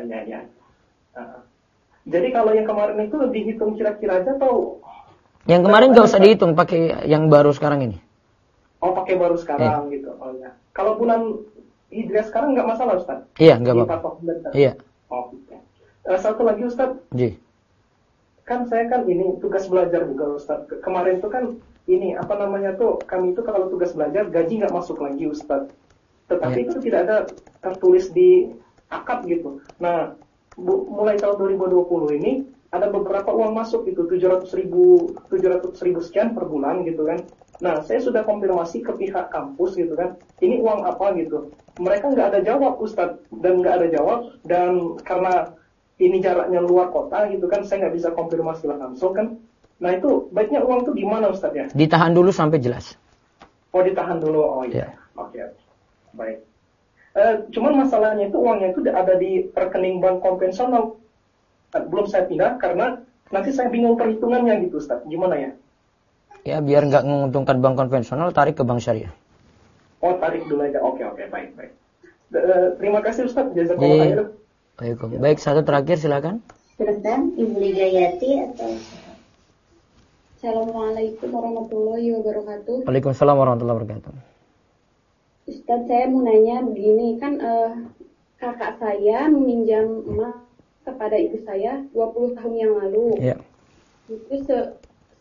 Jadi kalau yang kemarin itu dihitung kira-kira aja atau yang kemarin enggak usah dihitung, pakai yang baru sekarang ini. Oh, pakai baru sekarang gitu. Oh ya. Kalau bulan Hijriah sekarang enggak masalah, Ustaz? Iya, enggak apa-apa. Iya. Oh, oke. Satu lagi, Ustaz. Ji. Kan saya kan ini tugas belajar juga, Ustaz. Kemarin itu kan ini kami itu kalau tugas belajar gaji nggak masuk lagi, Ustaz. Tetapi itu tidak ada tertulis di akad gitu. Nah, mulai tahun 2020 ini ada beberapa uang masuk itu 700.000 sekian per bulan gitu kan. Nah, saya sudah konfirmasi ke pihak kampus gitu kan. Ini uang apa gitu. Mereka nggak ada jawab, Ustaz, dan karena ini jaraknya luar kota gitu kan, saya nggak bisa konfirmasi langsung kan. Nah, itu baiknya uang itu di mana, Ustaz ya? Ditahan dulu sampai jelas. Oh, ditahan dulu. Oh iya. Oke. Baik. Cuman masalahnya itu uangnya itu ada di rekening bank konvensional. Belum saya pindah karena nanti saya bingung perhitungannya gitu, Ustaz. Gimana ya? Ya, biar nggak menguntungkan bank konvensional, tarik ke bank syariah. Oh, tarik dulu aja. Oke. Baik. Terima kasih, Ustaz. Jazakallahu khairan. Baik, satu terakhir silakan. Silakan Ibu Ligayati atau Assalamualaikum warahmatullahi wabarakatuh. Waalaikumsalam warahmatullahi wabarakatuh. Ustaz, saya mau nanya begini, kan kakak saya meminjam emas kepada ibu saya 20 tahun yang lalu. Iya. Itu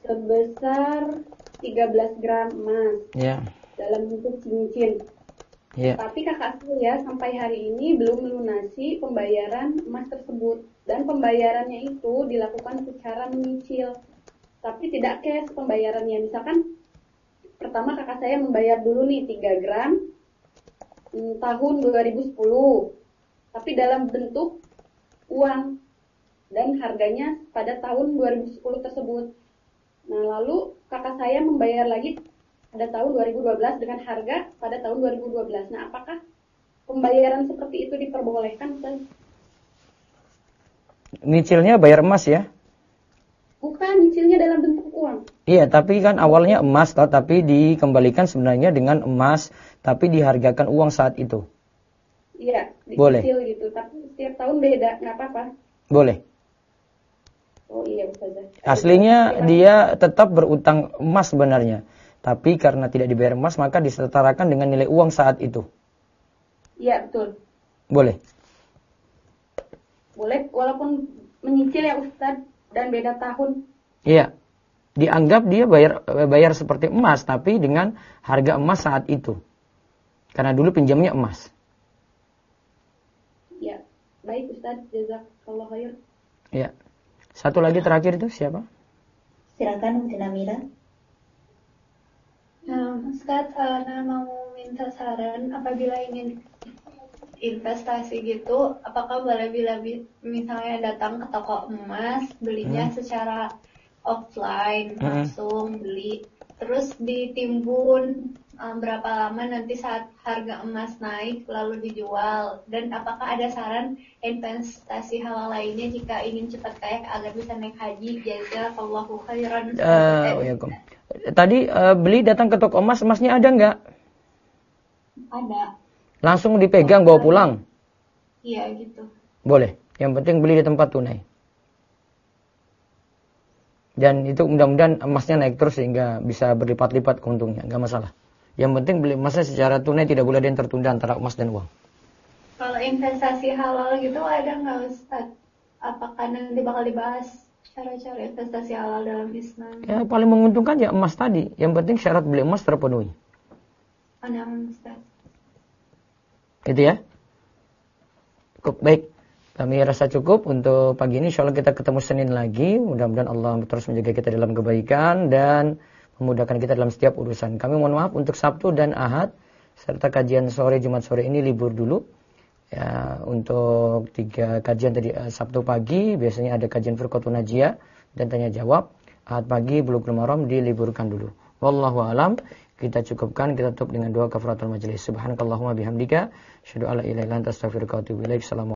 sebesar 13 gram emas. Iya. Dalam bentuk cincin. Yeah. Tapi kakak saya sampai hari ini belum melunasi pembayaran emas tersebut. Dan pembayarannya itu dilakukan secara menyicil. Tapi tidak cash pembayarannya. Misalkan pertama kakak saya membayar dulu nih 3 gram tahun 2010. Tapi dalam bentuk uang. Dan harganya pada tahun 2010 tersebut. Nah lalu kakak saya membayar lagi pada tahun 2012 dengan harga pada tahun 2012. Nah, apakah pembayaran seperti itu diperbolehkan, Ustaz? Nyicilnya bayar emas ya? Bukan, nyicilnya dalam bentuk uang. Iya, tapi kan awalnya emas, tapi dikembalikan sebenarnya dengan emas, tapi dihargakan uang saat itu. Iya, boleh. Dicicil gitu, tapi setiap tahun beda, nggak apa-apa. Boleh. Oh iya, Ustaz. Aslinya dia tetap berutang emas sebenarnya. Tapi karena tidak dibayar emas, maka disetarakan dengan nilai uang saat itu. Iya, betul. Boleh. Boleh, walaupun menyicil ya Ustaz, dan beda tahun. Iya. Dianggap dia bayar seperti emas, tapi dengan harga emas saat itu. Karena dulu pinjamnya emas. Iya. Baik Ustaz, jazakallahu khair. Iya. Satu lagi terakhir itu siapa? Silakan Bu Namira. Nah, Ustaz, Ana mau minta saran apabila ingin investasi gitu, apakah boleh bila misalnya datang ke toko emas, belinya secara offline, langsung beli, terus ditimbun berapa lama nanti saat harga emas naik lalu dijual, dan apakah ada saran investasi halal lainnya jika ingin cepat kaya agar bisa naik haji? Jazakallahu khairan. Tadi beli datang ke toko emas, emasnya ada nggak? Ada. Langsung dipegang bawa pulang? Iya gitu. Boleh. Yang penting beli di tempat tunai. Dan itu mudah-mudahan emasnya naik terus sehingga bisa berlipat-lipat keuntungannya, nggak masalah. Yang penting beli emasnya secara tunai, tidak boleh ada yang tertunda antara emas dan uang. Kalau investasi halal gitu ada nggak Ustaz? Apakah nanti bakal dibahas cara-cara investasi halal dalam Islam? Ya paling menguntungkan ya emas tadi. Yang penting syarat beli emas terpenuhi. Ustaz. Gitu ya. Cukup baik. Kami rasa cukup untuk pagi ini. Insyaallah kita ketemu Senin lagi. Mudah-mudahan Allah terus menjaga kita dalam kebaikan dan memudahkan kita dalam setiap urusan. Kami mohon maaf untuk Sabtu dan Ahad serta kajian sore Jumat sore ini libur dulu. Ya, untuk 3 kajian tadi Sabtu pagi biasanya ada kajian Firqatun Najiyah dan tanya jawab. Ahad pagi Bulughul Maram diliburkan dulu. Wallahu alam. Kita cukupkan, kita tutup dengan doa kafaratul majelis. Subhanakallahumma bihamdika asyhadu an la ilaha illa anta astaghfiruka wa atubu ilaik.